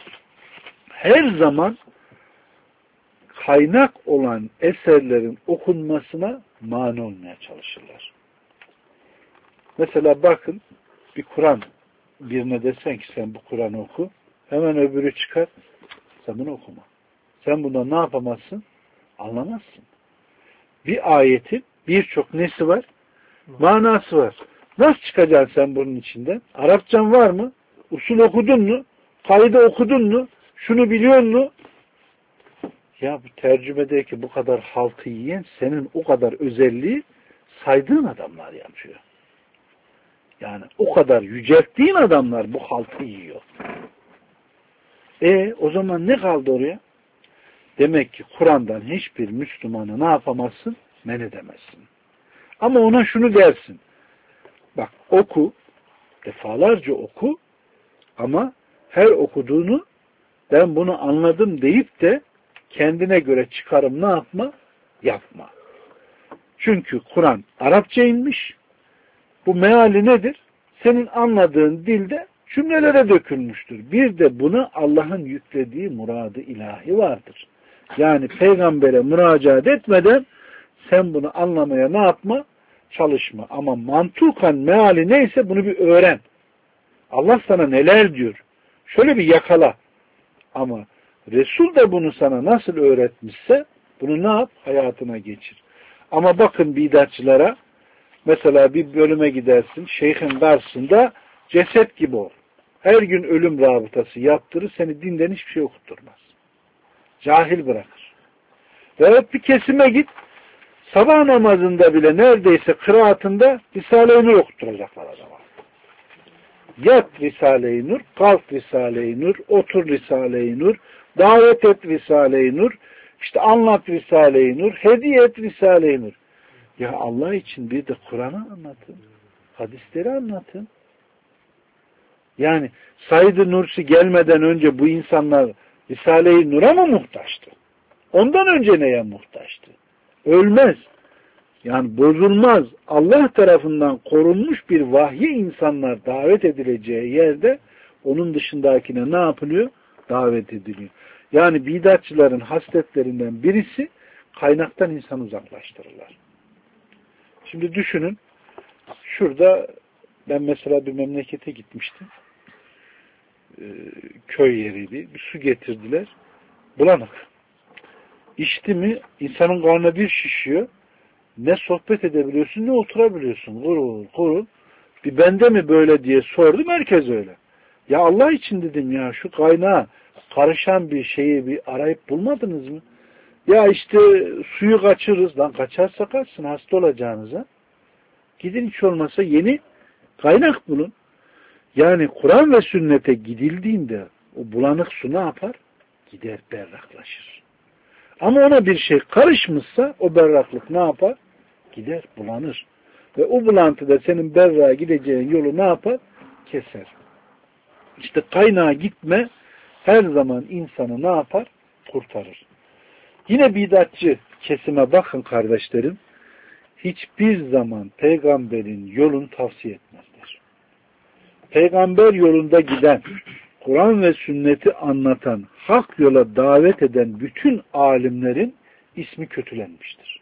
her zaman kaynak olan eserlerin okunmasına mani olmaya çalışırlar. Mesela bakın bir Kur'an birine desen ki sen bu Kur'an'ı oku hemen öbürü çıkar sen bunu okuma. Sen bundan ne yapamazsın? Anlamazsın. Bir ayetin birçok nesi var? Manası var. Nasıl çıkacaksın sen bunun içinden? Arapçan var mı? Usul okudun mu? Kaydı okudun mu? Şunu biliyor musun? Ya bu tercümedeki bu kadar halkı yiyen senin o kadar özelliği saydığın adamlar yapıyor. Yani o kadar yücelttiğin adamlar bu halkı yiyor. E o zaman ne kaldı oraya? Demek ki Kur'an'dan hiçbir Müslümanı ne yapamazsın? Men edemezsin. Ama ona şunu dersin. Bak oku, defalarca oku ama her okuduğunu ben bunu anladım deyip de kendine göre çıkarım ne yapma? Yapma. Çünkü Kur'an Arapça inmiş. Bu meali nedir? Senin anladığın dilde cümlelere dökülmüştür. Bir de buna Allah'ın yüklediği muradı ilahi vardır. Yani peygambere müracaat etmeden sen bunu anlamaya ne yapma? Çalışma. Ama mantukan meali neyse bunu bir öğren. Allah sana neler diyor? Şöyle bir yakala. Ama Resul de bunu sana nasıl öğretmişse bunu ne yap? Hayatına geçir. Ama bakın bidatçılara mesela bir bölüme gidersin. Şeyhin karşısında ceset gibi ol. Her gün ölüm rabıtası yaptırır, seni dinden hiçbir şey okutturmaz. Cahil bırakır. Veyahut bir kesime git, sabah namazında bile neredeyse kıraatında Risale-i Nur okutturacaklar adama. Yat Risale-i Nur, kalk Risale-i Nur, otur Risale-i Nur, davet et Risale-i Nur, işte anlat Risale-i Nur, hediye et Risale-i Nur. Ya Allah için bir de Kur'an'ı anlatın. Hadisleri anlatın. Yani Said-i Nursi gelmeden önce bu insanlar Risale-i Nur'a mı muhtaçtı? Ondan önce neye muhtaçtı? Ölmez. Yani bozulmaz. Allah tarafından korunmuş bir vahye insanlar davet edileceği yerde onun dışındakine ne yapılıyor? Davet ediliyor. Yani bidatçıların hasletlerinden birisi kaynaktan insanı uzaklaştırırlar. Şimdi düşünün, şurada ben mesela bir memlekete gitmiştim. Ee, köy yeriydi. Bir su getirdiler. Bulanık. İçti mi insanın karnına bir şişiyor. Ne sohbet edebiliyorsun ne oturabiliyorsun. Kurul kurul. Bir bende mi böyle diye sordum. Herkes öyle. Ya Allah için dedim ya, şu kaynağa karışan bir şeyi bir arayıp bulmadınız mı? Ya işte suyu kaçırırız. Lan kaçarsa kaçsın, hasta olacağınıza. Gidin, hiç olmasa yeni kaynak bulun. Yani Kur'an ve sünnete gidildiğinde o bulanık su ne yapar? Gider, berraklaşır. Ama ona bir şey karışmışsa o berraklık ne yapar? Gider, bulanır. Ve o bulantıda senin berrağa gideceğin yolu ne yapar? Keser. İşte kaynağa gitme her zaman insanı ne yapar? Kurtarır. Yine bidatçı kesime bakın kardeşlerim. Hiçbir zaman peygamberin yolunu tavsiye etmezler. Peygamber yolunda giden, Kur'an ve sünneti anlatan, hak yola davet eden bütün alimlerin ismi kötülenmiştir.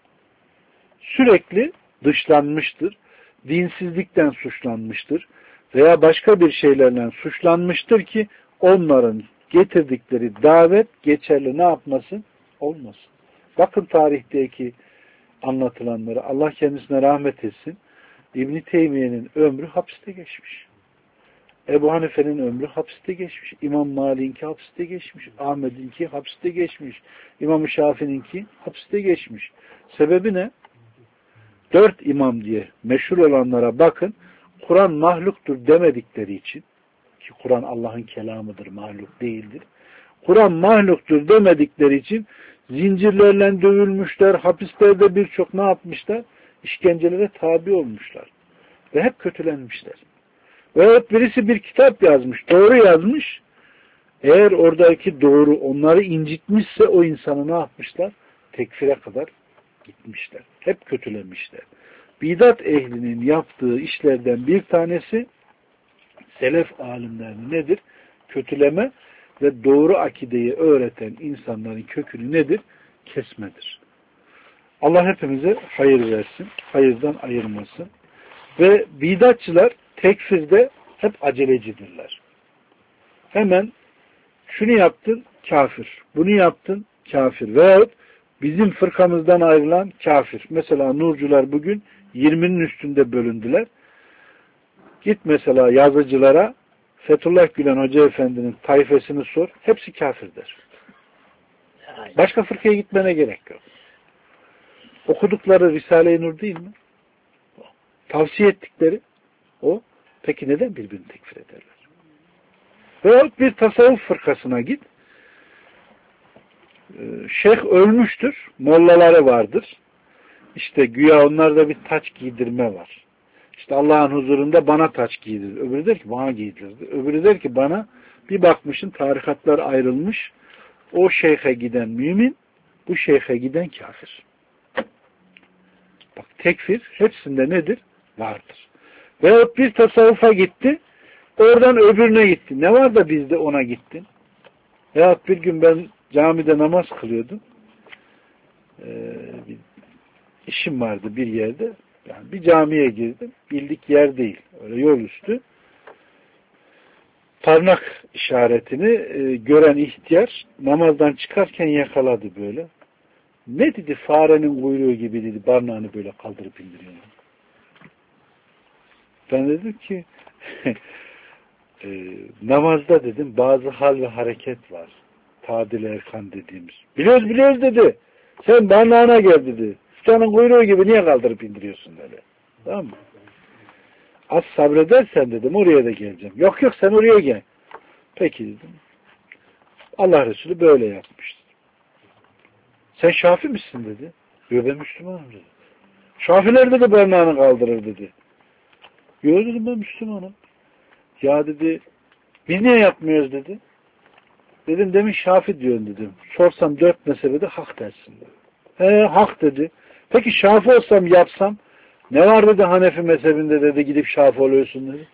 Sürekli dışlanmıştır, dinsizlikten suçlanmıştır veya başka bir şeylerle suçlanmıştır ki onların getirdikleri davet geçerli ne yapmasın? Olmasın. Bakın tarihteki anlatılanları, Allah kendisine rahmet etsin. İbn-i Teymiye'nin ömrü hapiste geçmiş. Ebu Hanife'nin ömrü hapiste geçmiş. İmam Malik'inki hapiste geçmiş. Ahmet'inki hapiste geçmiş. İmam Şafii'ninki hapiste geçmiş. Sebebi ne? Dört imam diye meşhur olanlara bakın. Kur'an mahluktur demedikleri için, ki Kur'an Allah'ın kelamıdır, mahluk değildir. Kur'an mahluktur demedikleri için zincirlerle dövülmüşler, hapislerde birçok ne yapmışlar? İşkencelere tabi olmuşlar. Ve hep kötülenmişler. Veyahut birisi bir kitap yazmış, doğru yazmış. Eğer oradaki doğru onları incitmişse o insanı ne yapmışlar? Tekfire kadar gitmişler. Hep kötülemişler. Bidat ehlinin yaptığı işlerden bir tanesi selef alimlerini nedir? Kötüleme ve doğru akideyi öğreten insanların kökünü nedir? Kesmedir. Allah hepimize hayır versin, hayırdan ayırmasın. Ve bidatçılar tekfirde hep acelecidirler. Hemen şunu yaptın, kafir. Bunu yaptın, kafir. Veyahut bizim fırkamızdan ayrılan kafir. Mesela Nurcular bugün yirminin üstünde bölündüler. Git mesela yazıcılara, Fethullah Gülen Hoca Efendi'nin tayfesini sor. Hepsi kafir der. Başka fırkaya gitmene gerek yok. Okudukları Risale-i Nur değil mi? Tavsiye ettikleri o. Peki neden birbirini tekfir ederler? Veyahut bir tasavvuf fırkasına git. Şeyh ölmüştür. Mollaları vardır. İşte güya onlarda bir taç giydirme var. İşte Allah'ın huzurunda bana taç giydir. Öbürü der ki bana giydirdi. Öbürü der ki bana, bir bakmışın tarikatlar ayrılmış. O şeyhe giden mümin, bu şeyhe giden kafir. Bak, tekfir hepsinde nedir? Vardır. Veyahut bir tasavvufa gitti, oradan öbürüne gitti. Ne var da bizde ona gittin? Veyahut bir gün ben camide namaz kılıyordum. Ee, bir işim vardı bir yerde. Yani bir camiye girdim. Bildik yer değil. Öyle yol üstü. Parmak işaretini e, gören ihtiyar namazdan çıkarken yakaladı böyle. Ne dedi? Farenin kuyruğu gibi dedi. Parmağını böyle kaldırıp indiriyor. Ben dedim ki e, namazda dedim bazı hal ve hareket var. Tadil erkan dediğimiz. Biliyoruz biliyoruz dedi. Sen banağına gel dedi. Senin kuyruğu gibi niye kaldırıp indiriyorsun dedi. Tamam mı? Az sabredersen dedim oraya da geleceğim. Yok yok sen oraya gel. Peki dedim. Allah Resulü böyle yapmıştı. Sen Şafi misin dedi. Yok ben Müslümanım dedi. Şafiler de barnağını kaldırır dedi. Yok dedim ben Müslümanım. Ya dedi biz niye yapmıyoruz dedi. Dedim demin Şafi diyorsun dedim. Sorsam dört mezhebede hak dersin dedi. He hak dedi. Peki Şafi olsam yapsam ne var dedi Hanefi mezhebinde dedi gidip Şafi oluyorsun dedi.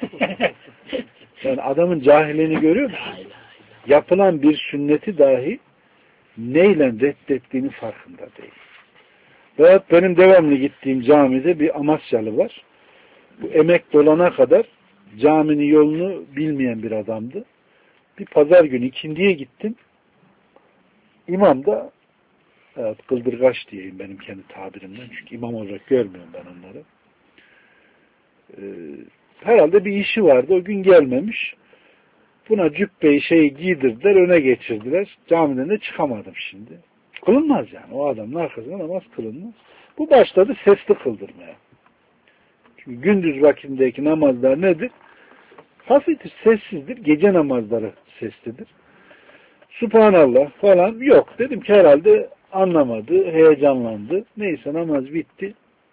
Yani adamın cahilliğini görüyor musun? Yapılan bir sünneti dahi neyle reddettiğinin farkında değil. Veyahut benim devamlı gittiğim camide bir Amasyalı var. Bu emek dolana kadar caminin yolunu bilmeyen bir adamdı. Bir pazar günü ikindiye gittim. İmam da evet, kıldırgaç diyeyim benim kendi tabirimden. Çünkü imam olarak görmüyorum ben onları. Ee, herhalde bir işi vardı. O gün gelmemiş. Buna cübbeyi şeyi giydirdiler. Öne geçirdiler. Camiden de çıkamadım şimdi. Kılınmaz yani. O adamın arkasında namaz kılınmaz. Bu başladı sesli kıldırmaya. Çünkü gündüz vakitindeki namazlar nedir? Hafiftir, sessizdir. Gece namazları seslidir. Subhanallah falan yok. Dedim ki herhalde anlamadı, heyecanlandı. Neyse namaz bitti.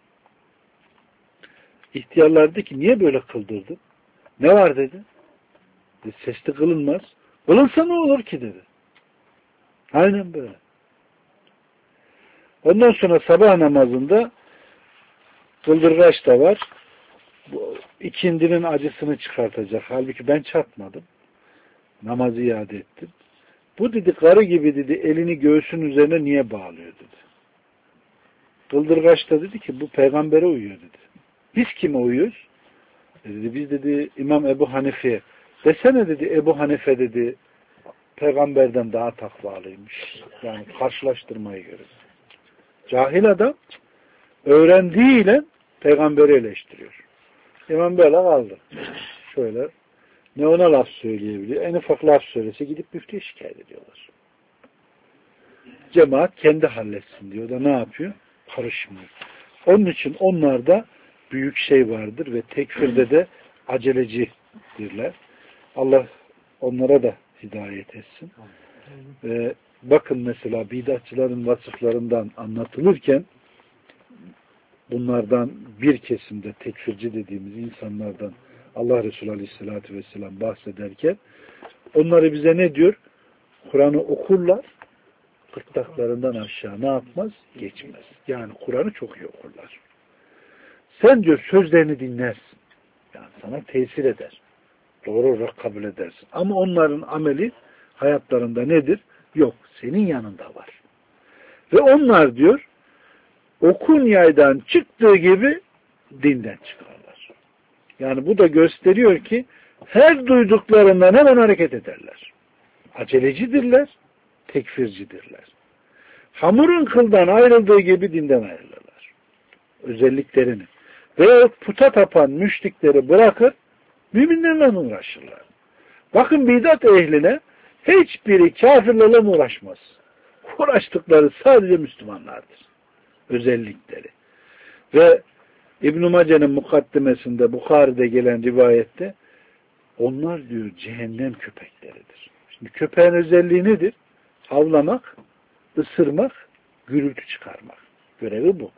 İhtiyarlar dedi ki niye böyle kıldırdın? Ne var dedi. dedi sesli kılınmaz. Kılınsa ne olur ki dedi. Aynen böyle. Ondan sonra sabah namazında kıldırgaç da var. Bu ikindinin acısını çıkartacak. Halbuki ben çatmadım. Namazı iade ettim. Bu dedi karı gibi dedi elini göğsün üzerine niye bağlıyor dedi. Kıldırgaç da dedi ki bu peygambere uyuyor dedi. Biz kime uyuyoruz? E dedi, biz dedi İmam Ebu Hanife. Desene dedi Ebu Hanife dedi peygamberden daha takvalıymış. Yani karşılaştırmaya göre. Cahil adam öğrendiğiyle peygamberi eleştiriyor. İmam böyle kaldı. Şöyle ne ona laf söyleyebiliyor. En ufak laf söylese gidip müftüye şikayet ediyorlar. Cemaat kendi halletsin diyor da ne yapıyor? Karışmıyor. Onun için onlarda büyük şey vardır ve tekfirde de acelecidirler. Allah onlara da hidayet etsin. Ve bakın mesela bidatçıların vasıflarından anlatılırken bunlardan bir kesimde tekfirci dediğimiz insanlardan Allah Resulü Aleyhisselatü Vesselam bahsederken onları bize ne diyor? Kur'an'ı okurlar, gırtlaklarından aşağı ne yapmaz? Geçmez. Yani Kur'an'ı çok iyi okurlar. Sen diyor sözlerini dinlersin. Yani sana tesir eder. Doğru olarak kabul edersin. Ama onların ameli hayatlarında nedir? Yok. Senin yanında var. Ve onlar diyor okun yaydan çıktığı gibi dinden çıkarlar. Yani bu da gösteriyor ki her duyduklarından hemen hareket ederler. Acelecidirler, tekfircidirler. Hamurun kıldan ayrıldığı gibi dinden ayrılırlar. Özelliklerini. Ve puta tapan müşrikleri bırakır, müminlerle uğraşırlar. Bakın bidat ehline hiçbiri kafirlerle uğraşmaz. Uğraştıkları sadece Müslümanlardır. Özellikleri. Ve İbn-i Mace'nin mukaddimesinde Bukhari'de gelen rivayette onlar diyor cehennem köpekleridir. Şimdi köpeğin özelliği nedir? Avlamak, ısırmak, gürültü çıkarmak. Görevi bu.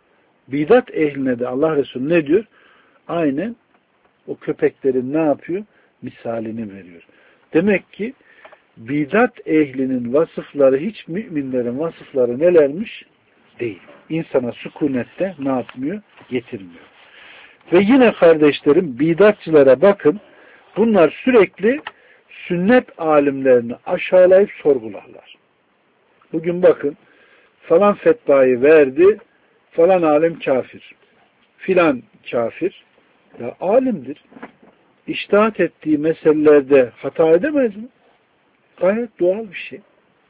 Bidat ehline de Allah Resulü ne diyor? Aynen o köpeklerin ne yapıyor? Misalini veriyor. Demek ki bidat ehlinin vasıfları hiç müminlerin vasıfları nelermiş? Değil. İnsana sükunette ne yapmıyor? Getirmiyor. Ve yine kardeşlerim bidatçılara bakın. Bunlar sürekli sünnet alimlerini aşağılayıp sorgularlar. Bugün bakın falan fetvayı verdi, falan alim kafir, filan kafir. Ya alimdir. İçtihat ettiği meselelerde hata edemez mi? Gayet doğal bir şey.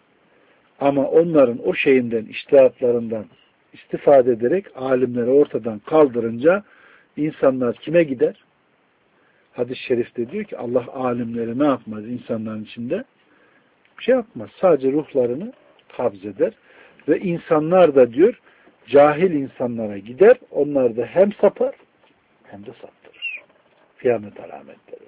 Ama onların o şeyinden, içtihatlarından istifade ederek alimleri ortadan kaldırınca insanlar kime gider? hadis-i şerifte diyor ki Allah alimleri ne yapmaz insanların içinde? Bir şey yapmaz. Sadece ruhlarını kabz eder. Ve insanlar da diyor cahil insanlara gider. Onlar da hem sapar hem de saptırır. Kıyamet alametleri.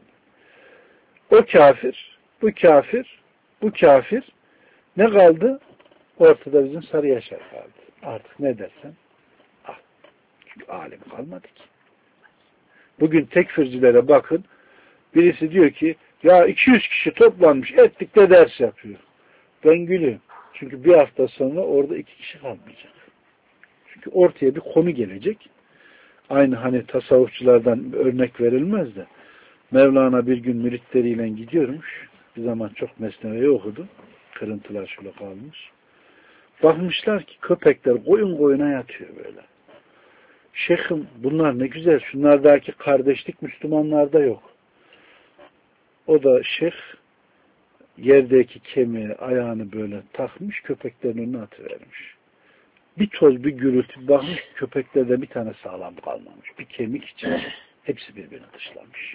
O kafir, bu kafir, bu kafir ne kaldı? Ortada bizim Sarı Yaşar kaldı. Artık ne dersen al. Çünkü alim kalmadı ki. Bugün tekfircilere bakın. Birisi diyor ki ya iki yüz kişi toplanmış ettik de ders yapıyor. Ben gülüyorum. Çünkü bir hafta sonra orada iki kişi kalmayacak. Çünkü ortaya bir konu gelecek. Aynı hani tasavvufçulardan örnek verilmez de Mevlana bir gün müritleriyle gidiyormuş. Bir zaman çok mesneveyi okudu. Kırıntılar şöyle kalmış. Bakmışlar ki köpekler koyun koyuna yatıyor böyle. Şeyhim bunlar ne güzel. Şunlardaki kardeşlik Müslümanlarda yok. O da şeyh yerdeki kemiği ayağını böyle takmış köpeklerin önüne atıvermiş. Bir toz bir gürültü bakmış köpeklerde bir tane sağlam kalmamış. Bir kemik için hepsi birbirini dışlamış.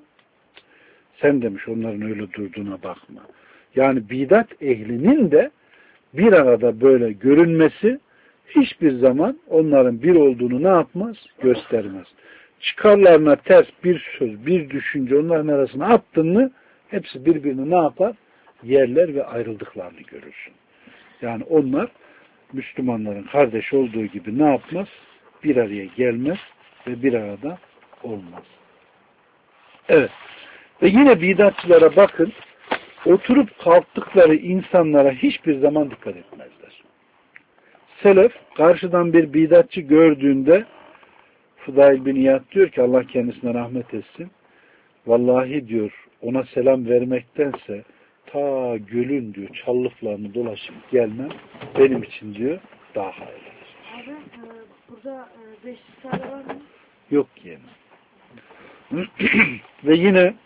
Sen demiş onların öyle durduğuna bakma. Yani bidat ehlinin de bir arada böyle görünmesi hiçbir zaman onların bir olduğunu ne yapmaz? Göstermez. Çıkarlarına ters bir söz, bir düşünce onların arasına attın mı hepsi birbirini ne yapar? Yerler ve ayrıldıklarını görürsün. Yani onlar Müslümanların kardeş olduğu gibi ne yapmaz? Bir araya gelmez ve bir arada olmaz. Evet. Ve yine bidatçılara bakın, oturup kalktıkları insanlara hiçbir zaman dikkat etmezler. Selef, karşıdan bir bidatçı gördüğünde Fıdail bin İyad diyor ki Allah kendisine rahmet etsin. Vallahi diyor ona selam vermektense ta gölün diyor çallıklarını dolaşıp gelmem benim için diyor daha hayırlı. Abi e, burada e, beş tane var mı? Yok yani. Ve yine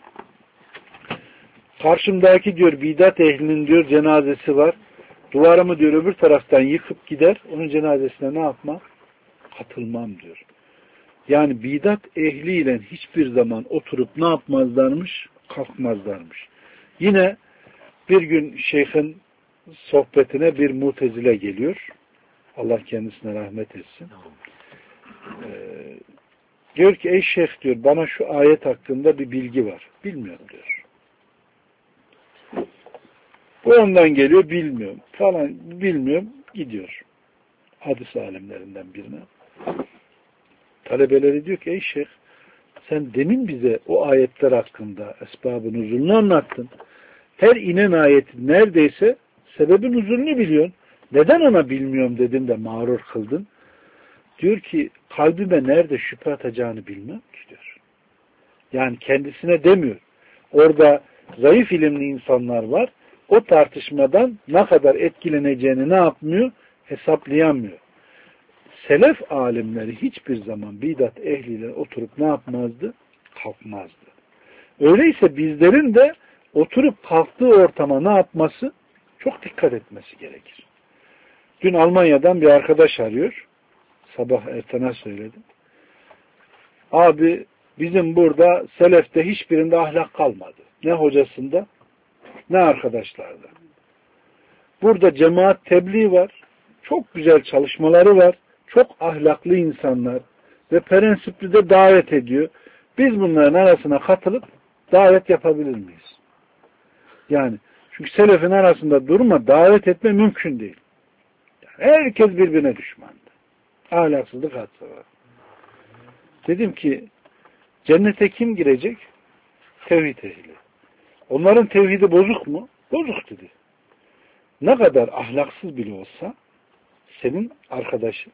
karşımdaki diyor bidat ehlinin diyor cenazesi var. Duvarımı diyor öbür taraftan yıkıp gider. Onun cenazesine ne yapmam? Katılmam diyor. Yani bidat ehliyle hiçbir zaman oturup ne yapmazlarmış? Kalkmazlarmış. Yine bir gün şeyhin sohbetine bir mutezile geliyor. Allah kendisine rahmet etsin. Ee, diyor ki ey şeyh diyor bana şu ayet hakkında bir bilgi var. Bilmiyorum diyor. Bu ondan geliyor bilmiyorum. Falan bilmiyorum gidiyor. Hadis alimlerinden birine. Talebeleri diyor ki ey şeyh sen demin bize o ayetler hakkında esbab-ı nuzulunu anlattın. Her inen ayetin neredeyse sebebin nuzulunu biliyorsun. Neden ona bilmiyorum dedin de mağrur kıldın? Diyor ki kalbime nerede şüphe atacağını bilmem ki diyor. Yani kendisine demiyor. Orada zayıf ilimli insanlar var. O tartışmadan ne kadar etkileneceğini ne yapmıyor? Hesaplayamıyor. Selef alimleri hiçbir zaman bidat ehliyle oturup ne yapmazdı? Kalkmazdı. Öyleyse bizlerin de oturup kalktığı ortama ne yapması? Çok dikkat etmesi gerekir. Dün Almanya'dan bir arkadaş arıyor. Sabah ertene söyledim. Abi bizim burada selefte hiçbirinde ahlak kalmadı. Ne hocasında ne arkadaşlarda. Burada cemaat tebliğ var. Çok güzel çalışmaları var. Çok ahlaklı insanlar ve prensipli de davet ediyor. Biz bunların arasına katılıp davet yapabilir miyiz? Yani çünkü selefin arasında durma, davet etme mümkün değil. Yani herkes birbirine düşmandı. Ahlaksızlık hadise var. Dedim ki cennete kim girecek? Tevhid ehli. Onların tevhidi bozuk mu? Bozuk dedi. Ne kadar ahlaksız bile olsa senin arkadaşın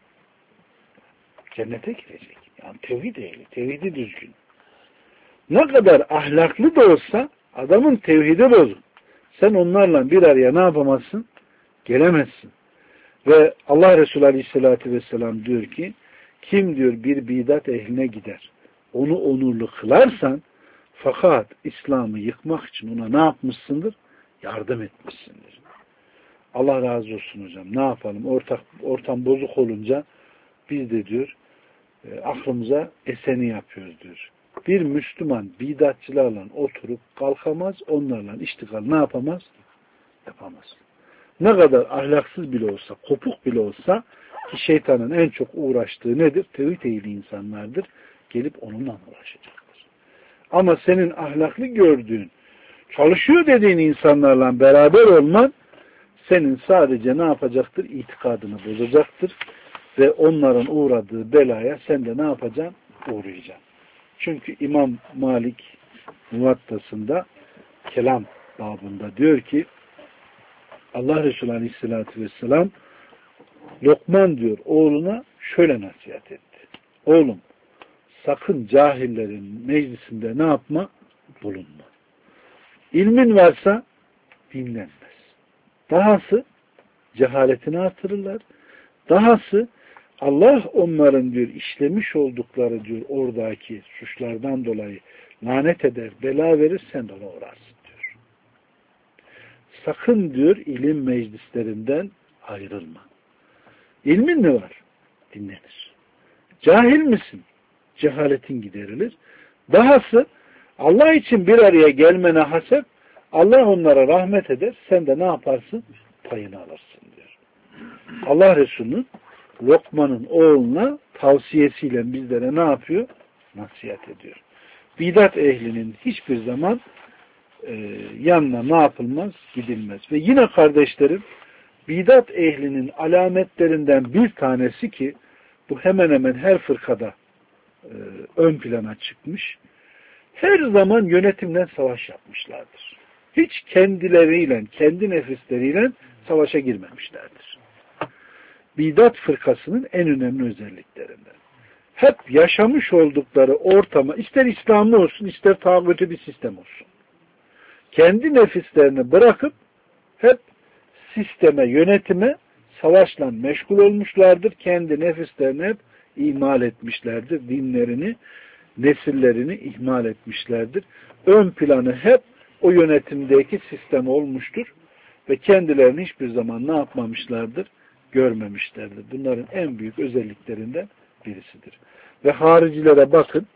cennete girecek. Yani tevhid ehli, tevhidi düzgün. Ne kadar ahlaklı da olsa adamın tevhidi bozuk. Sen onlarla bir araya ne yapamazsın? Gelemezsin. Ve Allah Resulü Aleyhisselatü Vesselam diyor ki kim diyor bir bidat ehline gider onu onurlu kılarsan fakat İslam'ı yıkmak için ona ne yapmışsındır? Yardım etmişsindir. Allah razı olsun hocam. Ne yapalım? Ortak, ortam bozuk olunca biz de diyor e, aklımıza eseni yapıyoruz diyor. Bir Müslüman bidatçılarla oturup kalkamaz, onlarla iştigal ne yapamaz? Yapamaz. Ne kadar ahlaksız bile olsa, kopuk bile olsa ki şeytanın en çok uğraştığı nedir? Tevhid ehli insanlardır. Gelip onunla uğraşacaktır. Ama senin ahlaklı gördüğün, çalışıyor dediğin insanlarla beraber olman senin sadece ne yapacaktır? İtikadını bozacaktır. Ve onların uğradığı belaya sen de ne yapacaksın? Uğrayacaksın. Çünkü İmam Malik Muvattası'nda kelam babında diyor ki Allah Resulü Aleyhisselatü Vesselam Lokman diyor oğluna şöyle nasihat etti. Oğlum sakın cahillerin meclisinde ne yapma? Bulunma. İlmin varsa dinlenmez. Dahası cehaletini artırırlar. Dahası Allah onların diyor işlemiş oldukları diyor oradaki suçlardan dolayı lanet eder, bela verir, sen de ona uğrarsın diyor. Sakın diyor ilim meclislerinden ayrılma. İlmin mi var? Dinlenir. Cahil misin? Cehaletin giderilir. Dahası Allah için bir araya gelmene hasep Allah onlara rahmet eder. Sen de ne yaparsın? Payını alırsın diyor. Allah Resulü'nün Lokman'ın oğluna tavsiyesiyle bizlere ne yapıyor? Nasihat ediyor. Bidat ehlinin hiçbir zaman e, yanına ne yapılmaz? Gidilmez. Ve yine kardeşlerim bidat ehlinin alametlerinden bir tanesi ki bu hemen hemen her fırkada e, ön plana çıkmış. Her zaman yönetimle savaş yapmışlardır. Hiç kendileriyle, kendi nefisleriyle savaşa girmemişlerdir. Bidat fırkasının en önemli özelliklerinden. Hep yaşamış oldukları ortama, ister İslamlı olsun, ister tağutu bir sistem olsun. Kendi nefislerini bırakıp hep sisteme, yönetime, savaşla meşgul olmuşlardır. Kendi nefislerini hep ihmal etmişlerdir. Dinlerini, nesillerini ihmal etmişlerdir. Ön planı hep o yönetimdeki sistem olmuştur. Ve kendilerini hiçbir zaman ne yapmamışlardır? Görmemişlerdir. Bunların en büyük özelliklerinden birisidir. Ve haricilere bakın,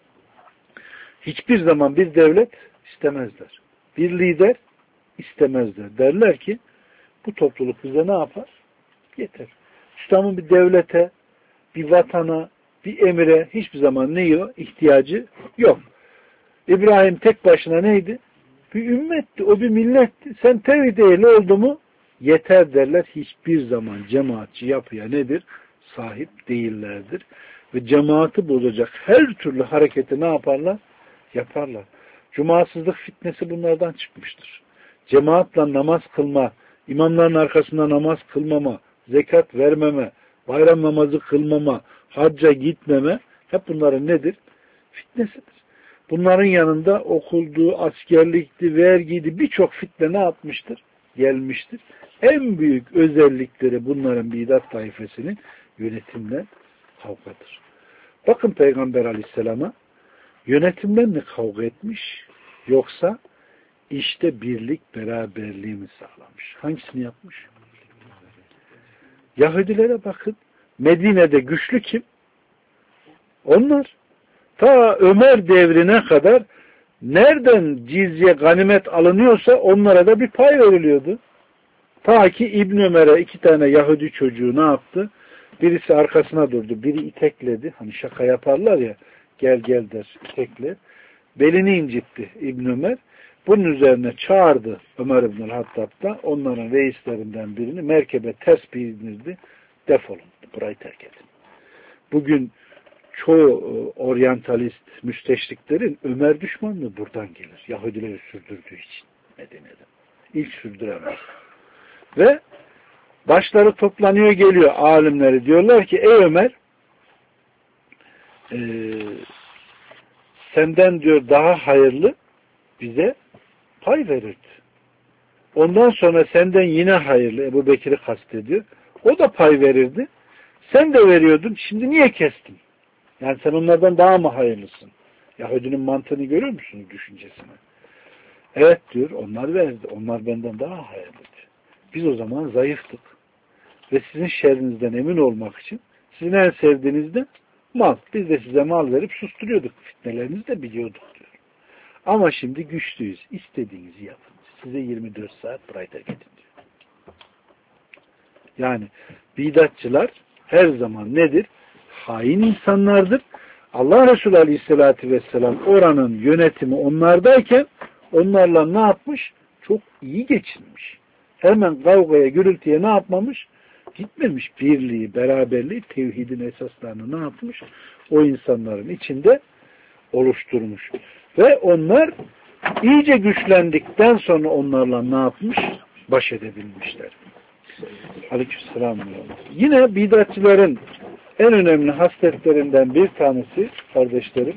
hiçbir zaman bir devlet istemezler. Bir lider istemezler. Derler ki, bu topluluk bize ne yapar? Yeter. İslam'ın bir devlete, bir vatana, bir emire hiçbir zaman ne yok? İhtiyacı yok. İbrahim tek başına neydi? Bir ümmetti, o bir milletti. Sen tevhid ehli oldu mu? Yeter derler. Hiçbir zaman cemaatçi yapıya nedir? Sahip değillerdir. Ve cemaati bozacak her türlü hareketi ne yaparlar? Yaparlar. Cumasızlık fitnesi bunlardan çıkmıştır. Cemaatle namaz kılma, imamların arkasında namaz kılmama, zekat vermeme, bayram namazı kılmama, hacca gitmeme hep bunların nedir? Fitnesidir. Bunların yanında okuldu, askerlikti, vergiydi, birçok fitne ne yapmıştır? Gelmiştir. En büyük özellikleri bunların bidat taifesinin yönetimle kavgadır. Bakın Peygamber Aleyhisselam'a yönetimden mi kavga etmiş yoksa işte birlik beraberliği mi sağlamış? Hangisini yapmış? Yahudilere bakın. Medine'de güçlü kim? Onlar. Ta Ömer devrine kadar nereden cizye, ganimet alınıyorsa onlara da bir pay veriliyordu. Ta ki İbn Ömer'e iki tane Yahudi çocuğu ne yaptı? Birisi arkasına durdu, biri itekledi. Hani şaka yaparlar ya, gel gel der, itekle. Belini incitti İbn Ömer. Bunun üzerine çağırdı Ömer İbn Hattab'da onların reislerinden birini merkebe ters bindirdi. Defolun, burayı terk edin. Bugün çoğu oryantalist müsteşriklerin Ömer düşmanlığı buradan gelir. Yahudileri sürdürdüğü için Medine'de. İlk sürdüremez. Ve başları toplanıyor geliyor alimleri. Diyorlar ki ey Ömer e, senden diyor daha hayırlı bize pay verirdi. Ondan sonra senden yine hayırlı Ebu Bekir'i kastediyor. O da pay verirdi. Sen de veriyordun. Şimdi niye kestin? Yani sen onlardan daha mı hayırlısın? Yahudinin mantığını görüyor musunuz düşüncesini? Evet diyor. Onlar verdi. Onlar benden daha hayırlıydı. Biz o zaman zayıftık. Ve sizin şerrinizden emin olmak için sizin en sevdiğiniz de Mal. Biz de size mal verip susturuyorduk. Fitnelerinizi de biliyorduk diyor. Ama şimdi güçlüyüz. İstediğinizi yapın. Size yirmi dört saat burayı terk edin diyor. Yani bidatçılar her zaman nedir? Hain insanlardır. Allah Resulü Aleyhisselatü Vesselam oranın yönetimi onlardayken onlarla ne yapmış? Çok iyi geçinmiş. Hemen kavgaya, gürültüye ne yapmamış? Gitmemiş. Birliği, beraberliği, tevhidin esaslarını ne yapmış? O insanların içinde oluşturmuş. Ve onlar iyice güçlendikten sonra onlarla ne yapmış? Baş edebilmişler. Aleykümselam. Yine bidatçıların en önemli hasletlerinden bir tanesi kardeşlerim,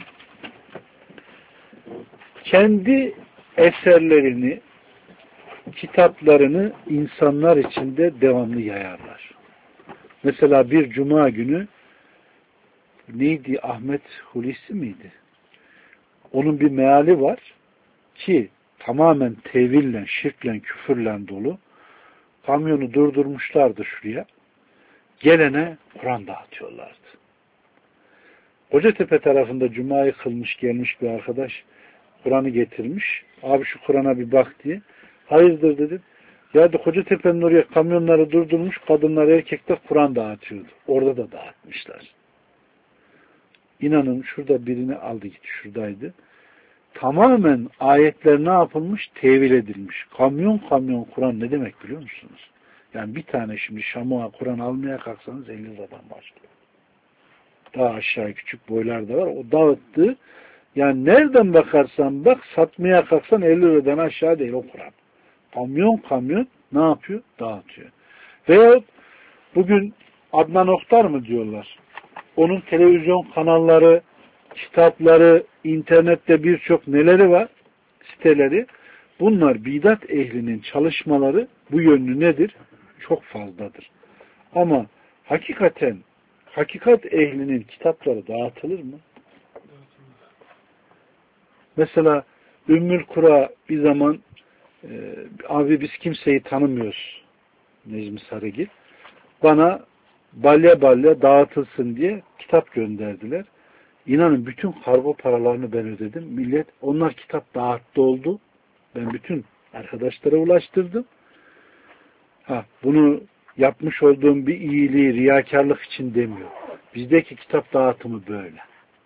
kendi eserlerini, kitaplarını insanlar içinde devamlı yayarlar. Mesela bir cuma günü neydi? Ahmet Hulusi miydi? Onun bir meali var ki tamamen teville, şirkle, küfürle dolu. Kamyonu durdurmuşlardı şuraya. Gelene Kur'an dağıtıyorlardı. Kocatepe tarafında cumayı kılmış gelmiş bir arkadaş Kur'an'ı getirmiş. Abi şu Kur'an'a bir bak diye. Hayırdır dedim. Ya da Kocatepe'nin oraya kamyonları durdurmuş, kadınlar erkekler Kur'an dağıtıyordu. Orada da dağıtmışlar. İnanın şurada birini aldı gitti, şuradaydı. Tamamen ayetler ne yapılmış? Tevil edilmiş. Kamyon kamyon Kur'an ne demek biliyor musunuz? Yani bir tane şimdi Şam'a Kur'an almaya kalksanız elli liradan başlıyor. Daha aşağı küçük boylar da var. O dağıttı. Yani nereden bakarsan bak satmaya kalksan elli liradan aşağı değil o Kur'an. Kamyon kamyon ne yapıyor? Dağıtıyor. Veyahut bugün Adnan Oktar mı diyorlar? Onun televizyon kanalları, kitapları, internette birçok neleri var? Siteleri. Bunlar bidat ehlinin çalışmaları bu yönlü nedir? Çok fazladır. Ama hakikaten hakikat ehlinin kitapları dağıtılır mı? Mesela Ümmül Kura bir zaman e, abi biz kimseyi tanımıyoruz Necmi Sarıgil. Bana balya balya dağıtılsın diye kitap gönderdiler. İnanın bütün kargo paralarını ben ödedim. Millet onlar kitap dağıttı oldu. Ben bütün arkadaşlara ulaştırdım. Ha, bunu yapmış olduğum bir iyiliği riyakarlık için demiyor. Bizdeki kitap dağıtımı böyle.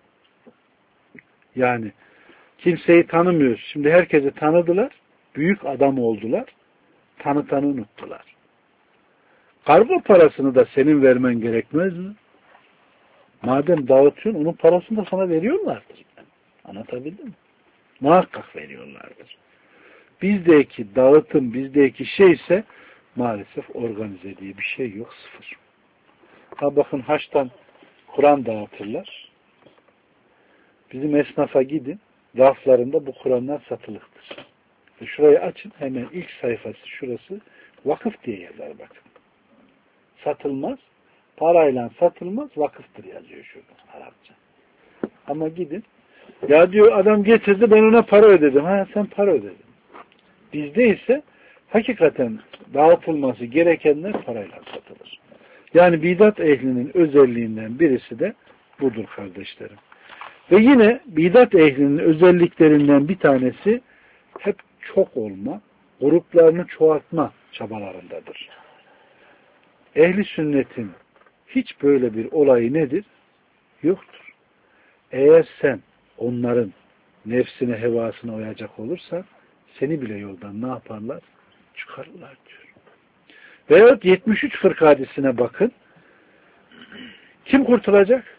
Yani kimseyi tanımıyoruz. Şimdi herkesi tanıdılar. Büyük adam oldular. Tanıtanı unuttular. Kargo parasını da senin vermen gerekmez mi? Madem dağıtıyorsun onun parasını da sana veriyorlardır. Anlatabildim mi? Muhakkak veriyorlardır. Bizdeki dağıtım, bizdeki şey ise maalesef organize diye bir şey yok. Sıfır. Ha bakın haçtan Kur'an dağıtırlar. Bizim esnafa gidin. Raflarında bu Kur'anlar satılıktır. E şurayı açın. Hemen ilk sayfası şurası. Vakıf diye yazar bakın. Satılmaz. Parayla satılmaz. Vakıftır yazıyor şurada. Arapça. Ama gidin. Ya diyor adam getirdi ben ona para ödedim. Ha sen para ödedin. Bizde ise hakikaten dağıtılması gerekenler parayla satılır. Yani bidat ehlinin özelliğinden birisi de budur kardeşlerim. Ve yine bidat ehlinin özelliklerinden bir tanesi hep çok olma, gruplarını çoğaltma çabalarındadır. Ehli sünnetin hiç böyle bir olayı nedir? Yoktur. Eğer sen onların nefsine, hevasına uyacak olursan seni bile yoldan ne yaparlar? Çıkarırlar diyor. Veyahut yetmiş üç fırka hadisine bakın. Kim kurtulacak?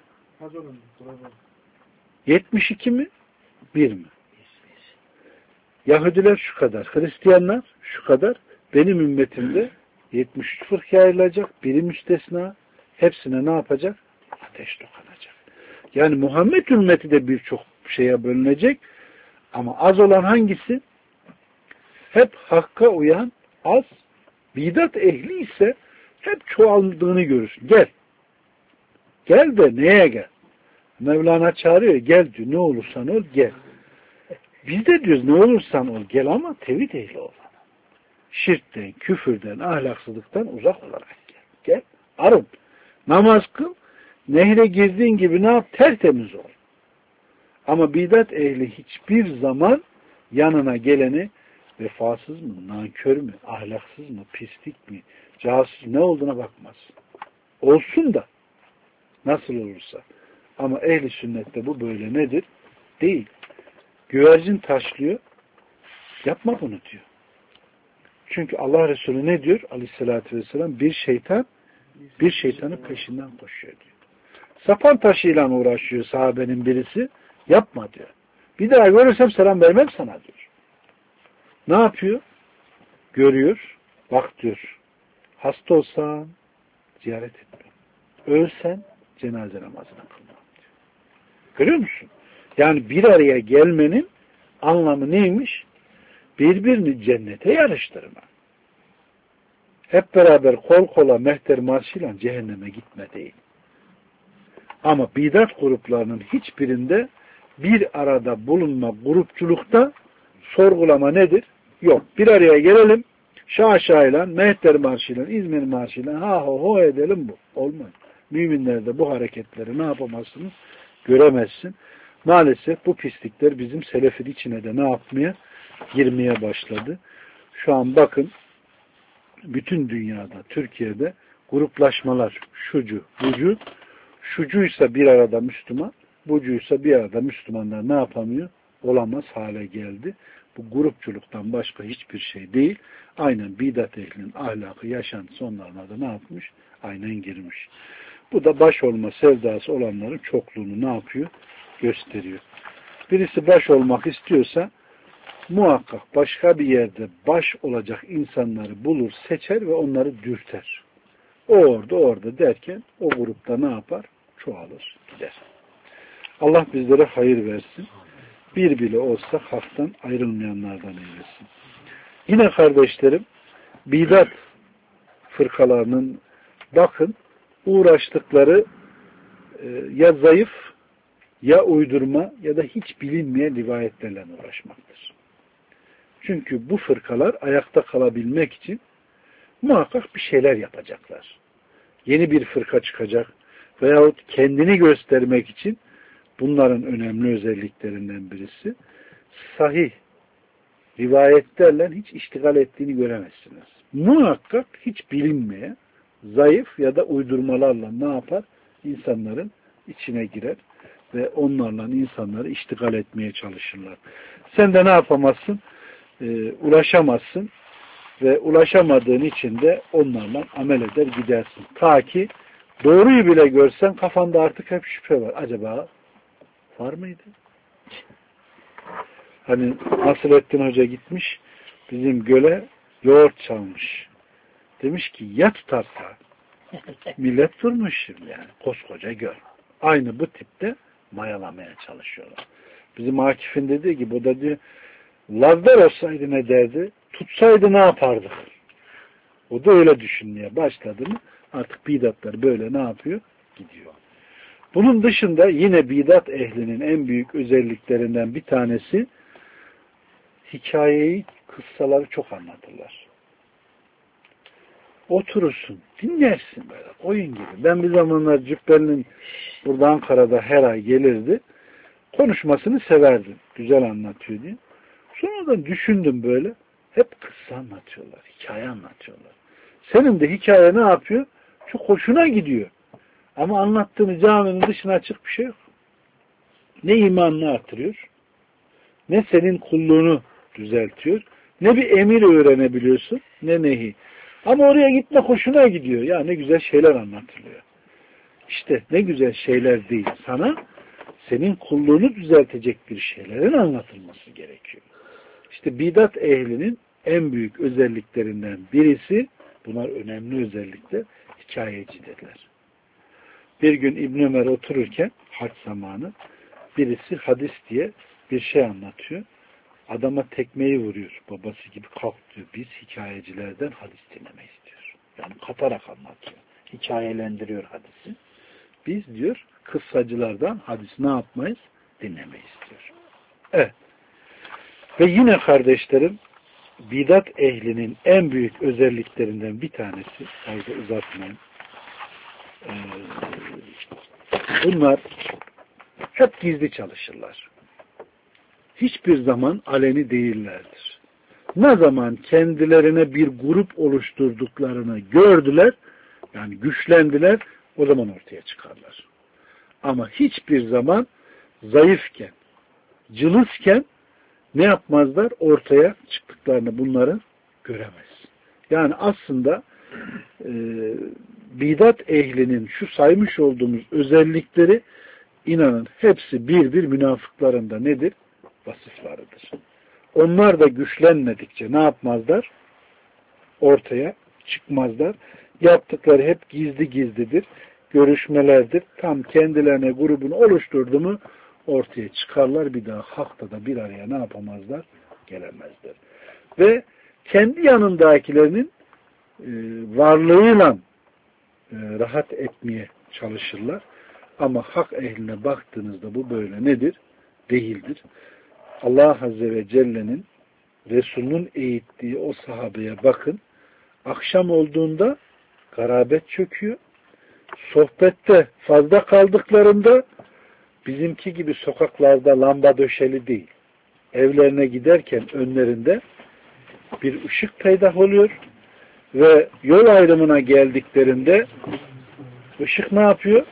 yetmiş iki mi? bir mi? Yahudiler şu kadar, Hristiyanlar şu kadar. Benim ümmetimde yetmiş üç fırka ayrılacak. Biri müstesna. Hepsine ne yapacak? Ateş dokunacak. Yani Muhammed ümmeti de birçok şeye bölünecek. Ama az olan hangisi? Hep hakka uyan az. Bidat ehli ise hep çoğaldığını görürsün. Gel. Gel de neye gel? Mevlana çağırıyor. Gel diyor. Ne olursan ol gel. Biz de diyoruz ne olursan ol gel ama tevhid ehli ol. Şirkten, küfürden, ahlaksızlıktan uzak olarak gel. Gel. Arın. Namaz kıl. Nehre girdiğin gibi ne yap? Tertemiz ol. Ama bidat ehli hiçbir zaman yanına geleni vefasız mı, nankör mü, ahlaksız mı, pislik mi, casus ne olduğuna bakmaz. Olsun da nasıl olursa. Ama ehli sünnette bu böyle nedir? Değil. Güvercin taşlıyor. Yapma bunu diyor. Çünkü Allah Resulü ne diyor? Aleyhissalatü vesselam bir şeytan bir şeytanın peşinden koşuyor diyor. Sapan taşıyla uğraşıyor sahabenin birisi. Yapma diyor. Bir daha görürsem selam vermem sana diyor. Ne yapıyor? Görüyor. Bak diyor. Hasta olsan ziyaret etme. Ölsen cenaze namazına kılma diyor. Görüyor musun? Yani bir araya gelmenin anlamı neymiş? Birbirini cennete yarıştırma. Hep beraber kol kola mehter marşıyla cehenneme gitme değil. Ama bidat gruplarının hiçbirinde bir arada bulunma grupçulukta sorgulama nedir? Yok. Bir araya gelelim. Şaşayla, mehter marşıyla, İzmir marşıyla ha ho ho edelim bu. Olmaz. Müminlerde bu hareketleri ne yapamazsınız? Göremezsin. Maalesef bu pislikler bizim selefin içine de ne yapmaya? Girmeye başladı. Şu an bakın bütün dünyada, Türkiye'de gruplaşmalar şucu, bucu, şucuysa bir arada Müslüman, bucuysa bir arada Müslümanlar ne yapamıyor? Olamaz hale geldi. Bu grupçuluktan başka hiçbir şey değil. Aynen bidat ehlinin ahlakı, yaşantısı onlarına da ne yapmış? Aynen girmiş. Bu da baş olma sevdası olanların çokluğunu ne yapıyor? Gösteriyor. Birisi baş olmak istiyorsa muhakkak başka bir yerde baş olacak insanları bulur, seçer ve onları dürter. O orada, orada derken o grupta ne yapar? Çoğalır, gider. Allah bizlere hayır versin. Bir bile olsa haktan ayrılmayanlardan eylesin. Yine kardeşlerim, bidat fırkalarının bakın uğraştıkları e, ya zayıf, ya uydurma ya da hiç bilinmeyen rivayetlerle uğraşmaktır. Çünkü bu fırkalar ayakta kalabilmek için muhakkak bir şeyler yapacaklar. Yeni bir fırka çıkacak veyahut kendini göstermek için bunların önemli özelliklerinden birisi sahih rivayetlerle hiç iştigal ettiğini göremezsiniz. Muhakkak hiç bilinmeye zayıf ya da uydurmalarla ne yapar? İnsanların içine girer ve onlarla insanları iştigal etmeye çalışırlar. Sen de ne yapamazsın? Ee, ulaşamazsın ve ulaşamadığın için de onlarla amel eder gidersin. Ta ki doğruyu bile görsen kafanda artık hep şüphe var. Acaba var mıydı? Hani Nasrettin Hoca gitmiş bizim göle yoğurt çalmış. Demiş ki ya tutarsa millet durmuş şimdi yani. Koskoca göl. Aynı bu tipte mayalamaya çalışıyorlar. Bizim Akif'in dediği gibi o da diyor Lazlar olsaydı ne derdi? Tutsaydı ne yapardık? O da öyle düşünmeye başladı mı artık bidatlar böyle ne yapıyor? Gidiyor. Bunun dışında yine bidat ehlinin en büyük özelliklerinden bir tanesi hikayeyi, kıssaları çok anlatırlar. Oturursun, dinlersin böyle, oyun gibi. Ben bir zamanlar Cübbeli'nin burada Ankara'da her ay gelirdi. Konuşmasını severdim. Güzel anlatıyor diye. Sonradan düşündüm böyle. Hep kıssa anlatıyorlar, hikaye anlatıyorlar. Senin de hikaye ne yapıyor? Çok hoşuna gidiyor. Ama anlattığını caminin dışına açık bir şey yok. Ne imanını artırıyor, ne senin kulluğunu düzeltiyor, ne bir emir öğrenebiliyorsun, ne nehi. Ama oraya gitme hoşuna gidiyor. Ya ne güzel şeyler anlatılıyor. İşte ne güzel şeyler değil. Sana senin kulluğunu düzeltecek bir şeylerin anlatılması gerekiyor. İşte bidat ehlinin en büyük özelliklerinden birisi, bunlar önemli özellikler, hikayecidirler. Bir gün İbn Ömer otururken hac zamanı birisi hadis diye bir şey anlatıyor. Adama tekmeyi vuruyor. Babası gibi kalk diyor. Biz hikayecilerden hadis dinlemeyi istiyor. Yani katarak anlatıyor. Hikayelendiriyor hadisi. Biz diyor kıssacılardan hadis ne yapmayız? Dinlemeyi istiyor. Evet. Ve yine kardeşlerim bidat ehlinin en büyük özelliklerinden bir tanesi, fazla uzatmayın, Ee, Bunlar hep gizli çalışırlar. Hiçbir zaman aleni değillerdir. Ne zaman kendilerine bir grup oluşturduklarını gördüler, yani güçlendiler, o zaman ortaya çıkarlar. Ama hiçbir zaman zayıfken, cılızken ne yapmazlar? Ortaya çıktıklarını bunları göremez. Yani aslında e, bidat ehlinin şu saymış olduğumuz özellikleri inanın hepsi bir bir münafıklarında nedir? Vasıflarıdır. Onlar da güçlenmedikçe ne yapmazlar? Ortaya çıkmazlar. Yaptıkları hep gizli gizlidir. Görüşmelerdir. Tam kendilerine grubunu oluşturdu mu ortaya çıkarlar. Bir daha hakta da bir araya ne yapamazlar? Gelemezler. Ve kendi yanındakilerinin e, varlığıyla e, rahat etmeye çalışırlar. Ama hak ehline baktığınızda bu böyle nedir? Değildir. Allah Azze ve Celle'nin Resul'ün eğittiği o sahabeye bakın. Akşam olduğunda garabet çöküyor. Sohbette fazla kaldıklarında bizimki gibi sokaklarda lamba döşeli değil. Evlerine giderken önlerinde bir ışık peydah oluyor ve yol ayrımına geldiklerinde ışık ne yapıyor?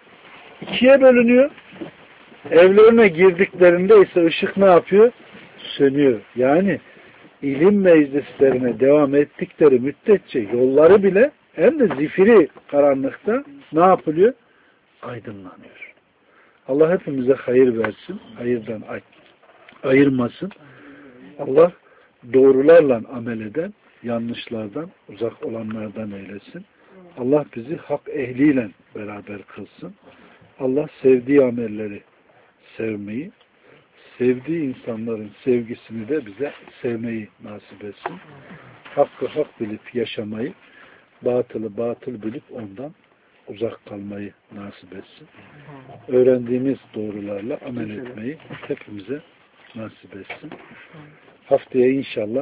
İkiye bölünüyor. Evlerine girdiklerinde ise ışık ne yapıyor? Sönüyor. Yani ilim meclislerine devam ettikleri müddetçe yolları bile hem de zifiri karanlıkta ne yapılıyor? Aydınlanıyor. Allah hepimize hayır versin. Hayırdan ay ayırmasın. Allah doğrularla amel eden, yanlışlardan uzak olanlardan eylesin. Allah bizi hak ehliyle beraber kılsın. Allah sevdiği amelleri sevmeyi, sevdiği insanların sevgisini de bize sevmeyi nasip etsin. Hakkı hak bilip yaşamayı, batılı batıl bilip ondan uzak kalmayı nasip etsin. Öğrendiğimiz doğrularla amel etmeyi hepimize nasip etsin. Haftaya inşallah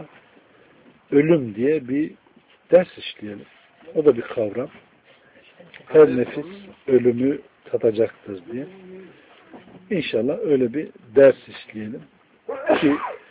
ölüm diye bir ders işleyelim. O da bir kavram. Her nefis ölümü tadacaktır diye. İnşallah öyle bir ders işleyelim. Ki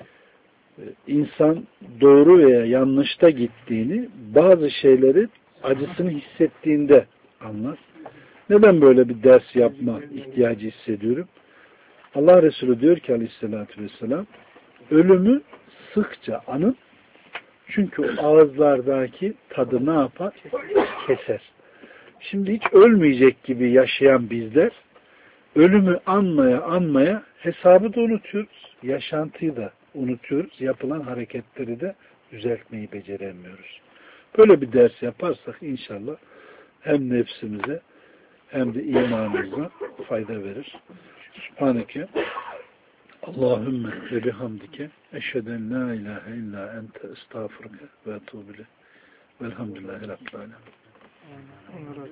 insan doğru veya yanlışta gittiğini, bazı şeyleri acısını hissettiğinde anlar. Neden böyle bir ders yapma ihtiyacı hissediyorum? Allah Resulü diyor ki aleyhissalatü vesselam, ölümü sıkça anın, çünkü o ağızlardaki tadı ne yapar? Keser. Şimdi hiç ölmeyecek gibi yaşayan bizler, ölümü anmaya anmaya hesabı da unutuyoruz, yaşantıyı da unutuyoruz, yapılan hareketleri de düzeltmeyi beceremiyoruz. Böyle bir ders yaparsak inşallah hem nefsimize hem de imanımıza fayda verir. Subhaneke Allahümme ve bihamdike eşheden la ilahe illa ente estağfurke ve etûbü ileyk. Velhamdülillahi Rabbil alemin.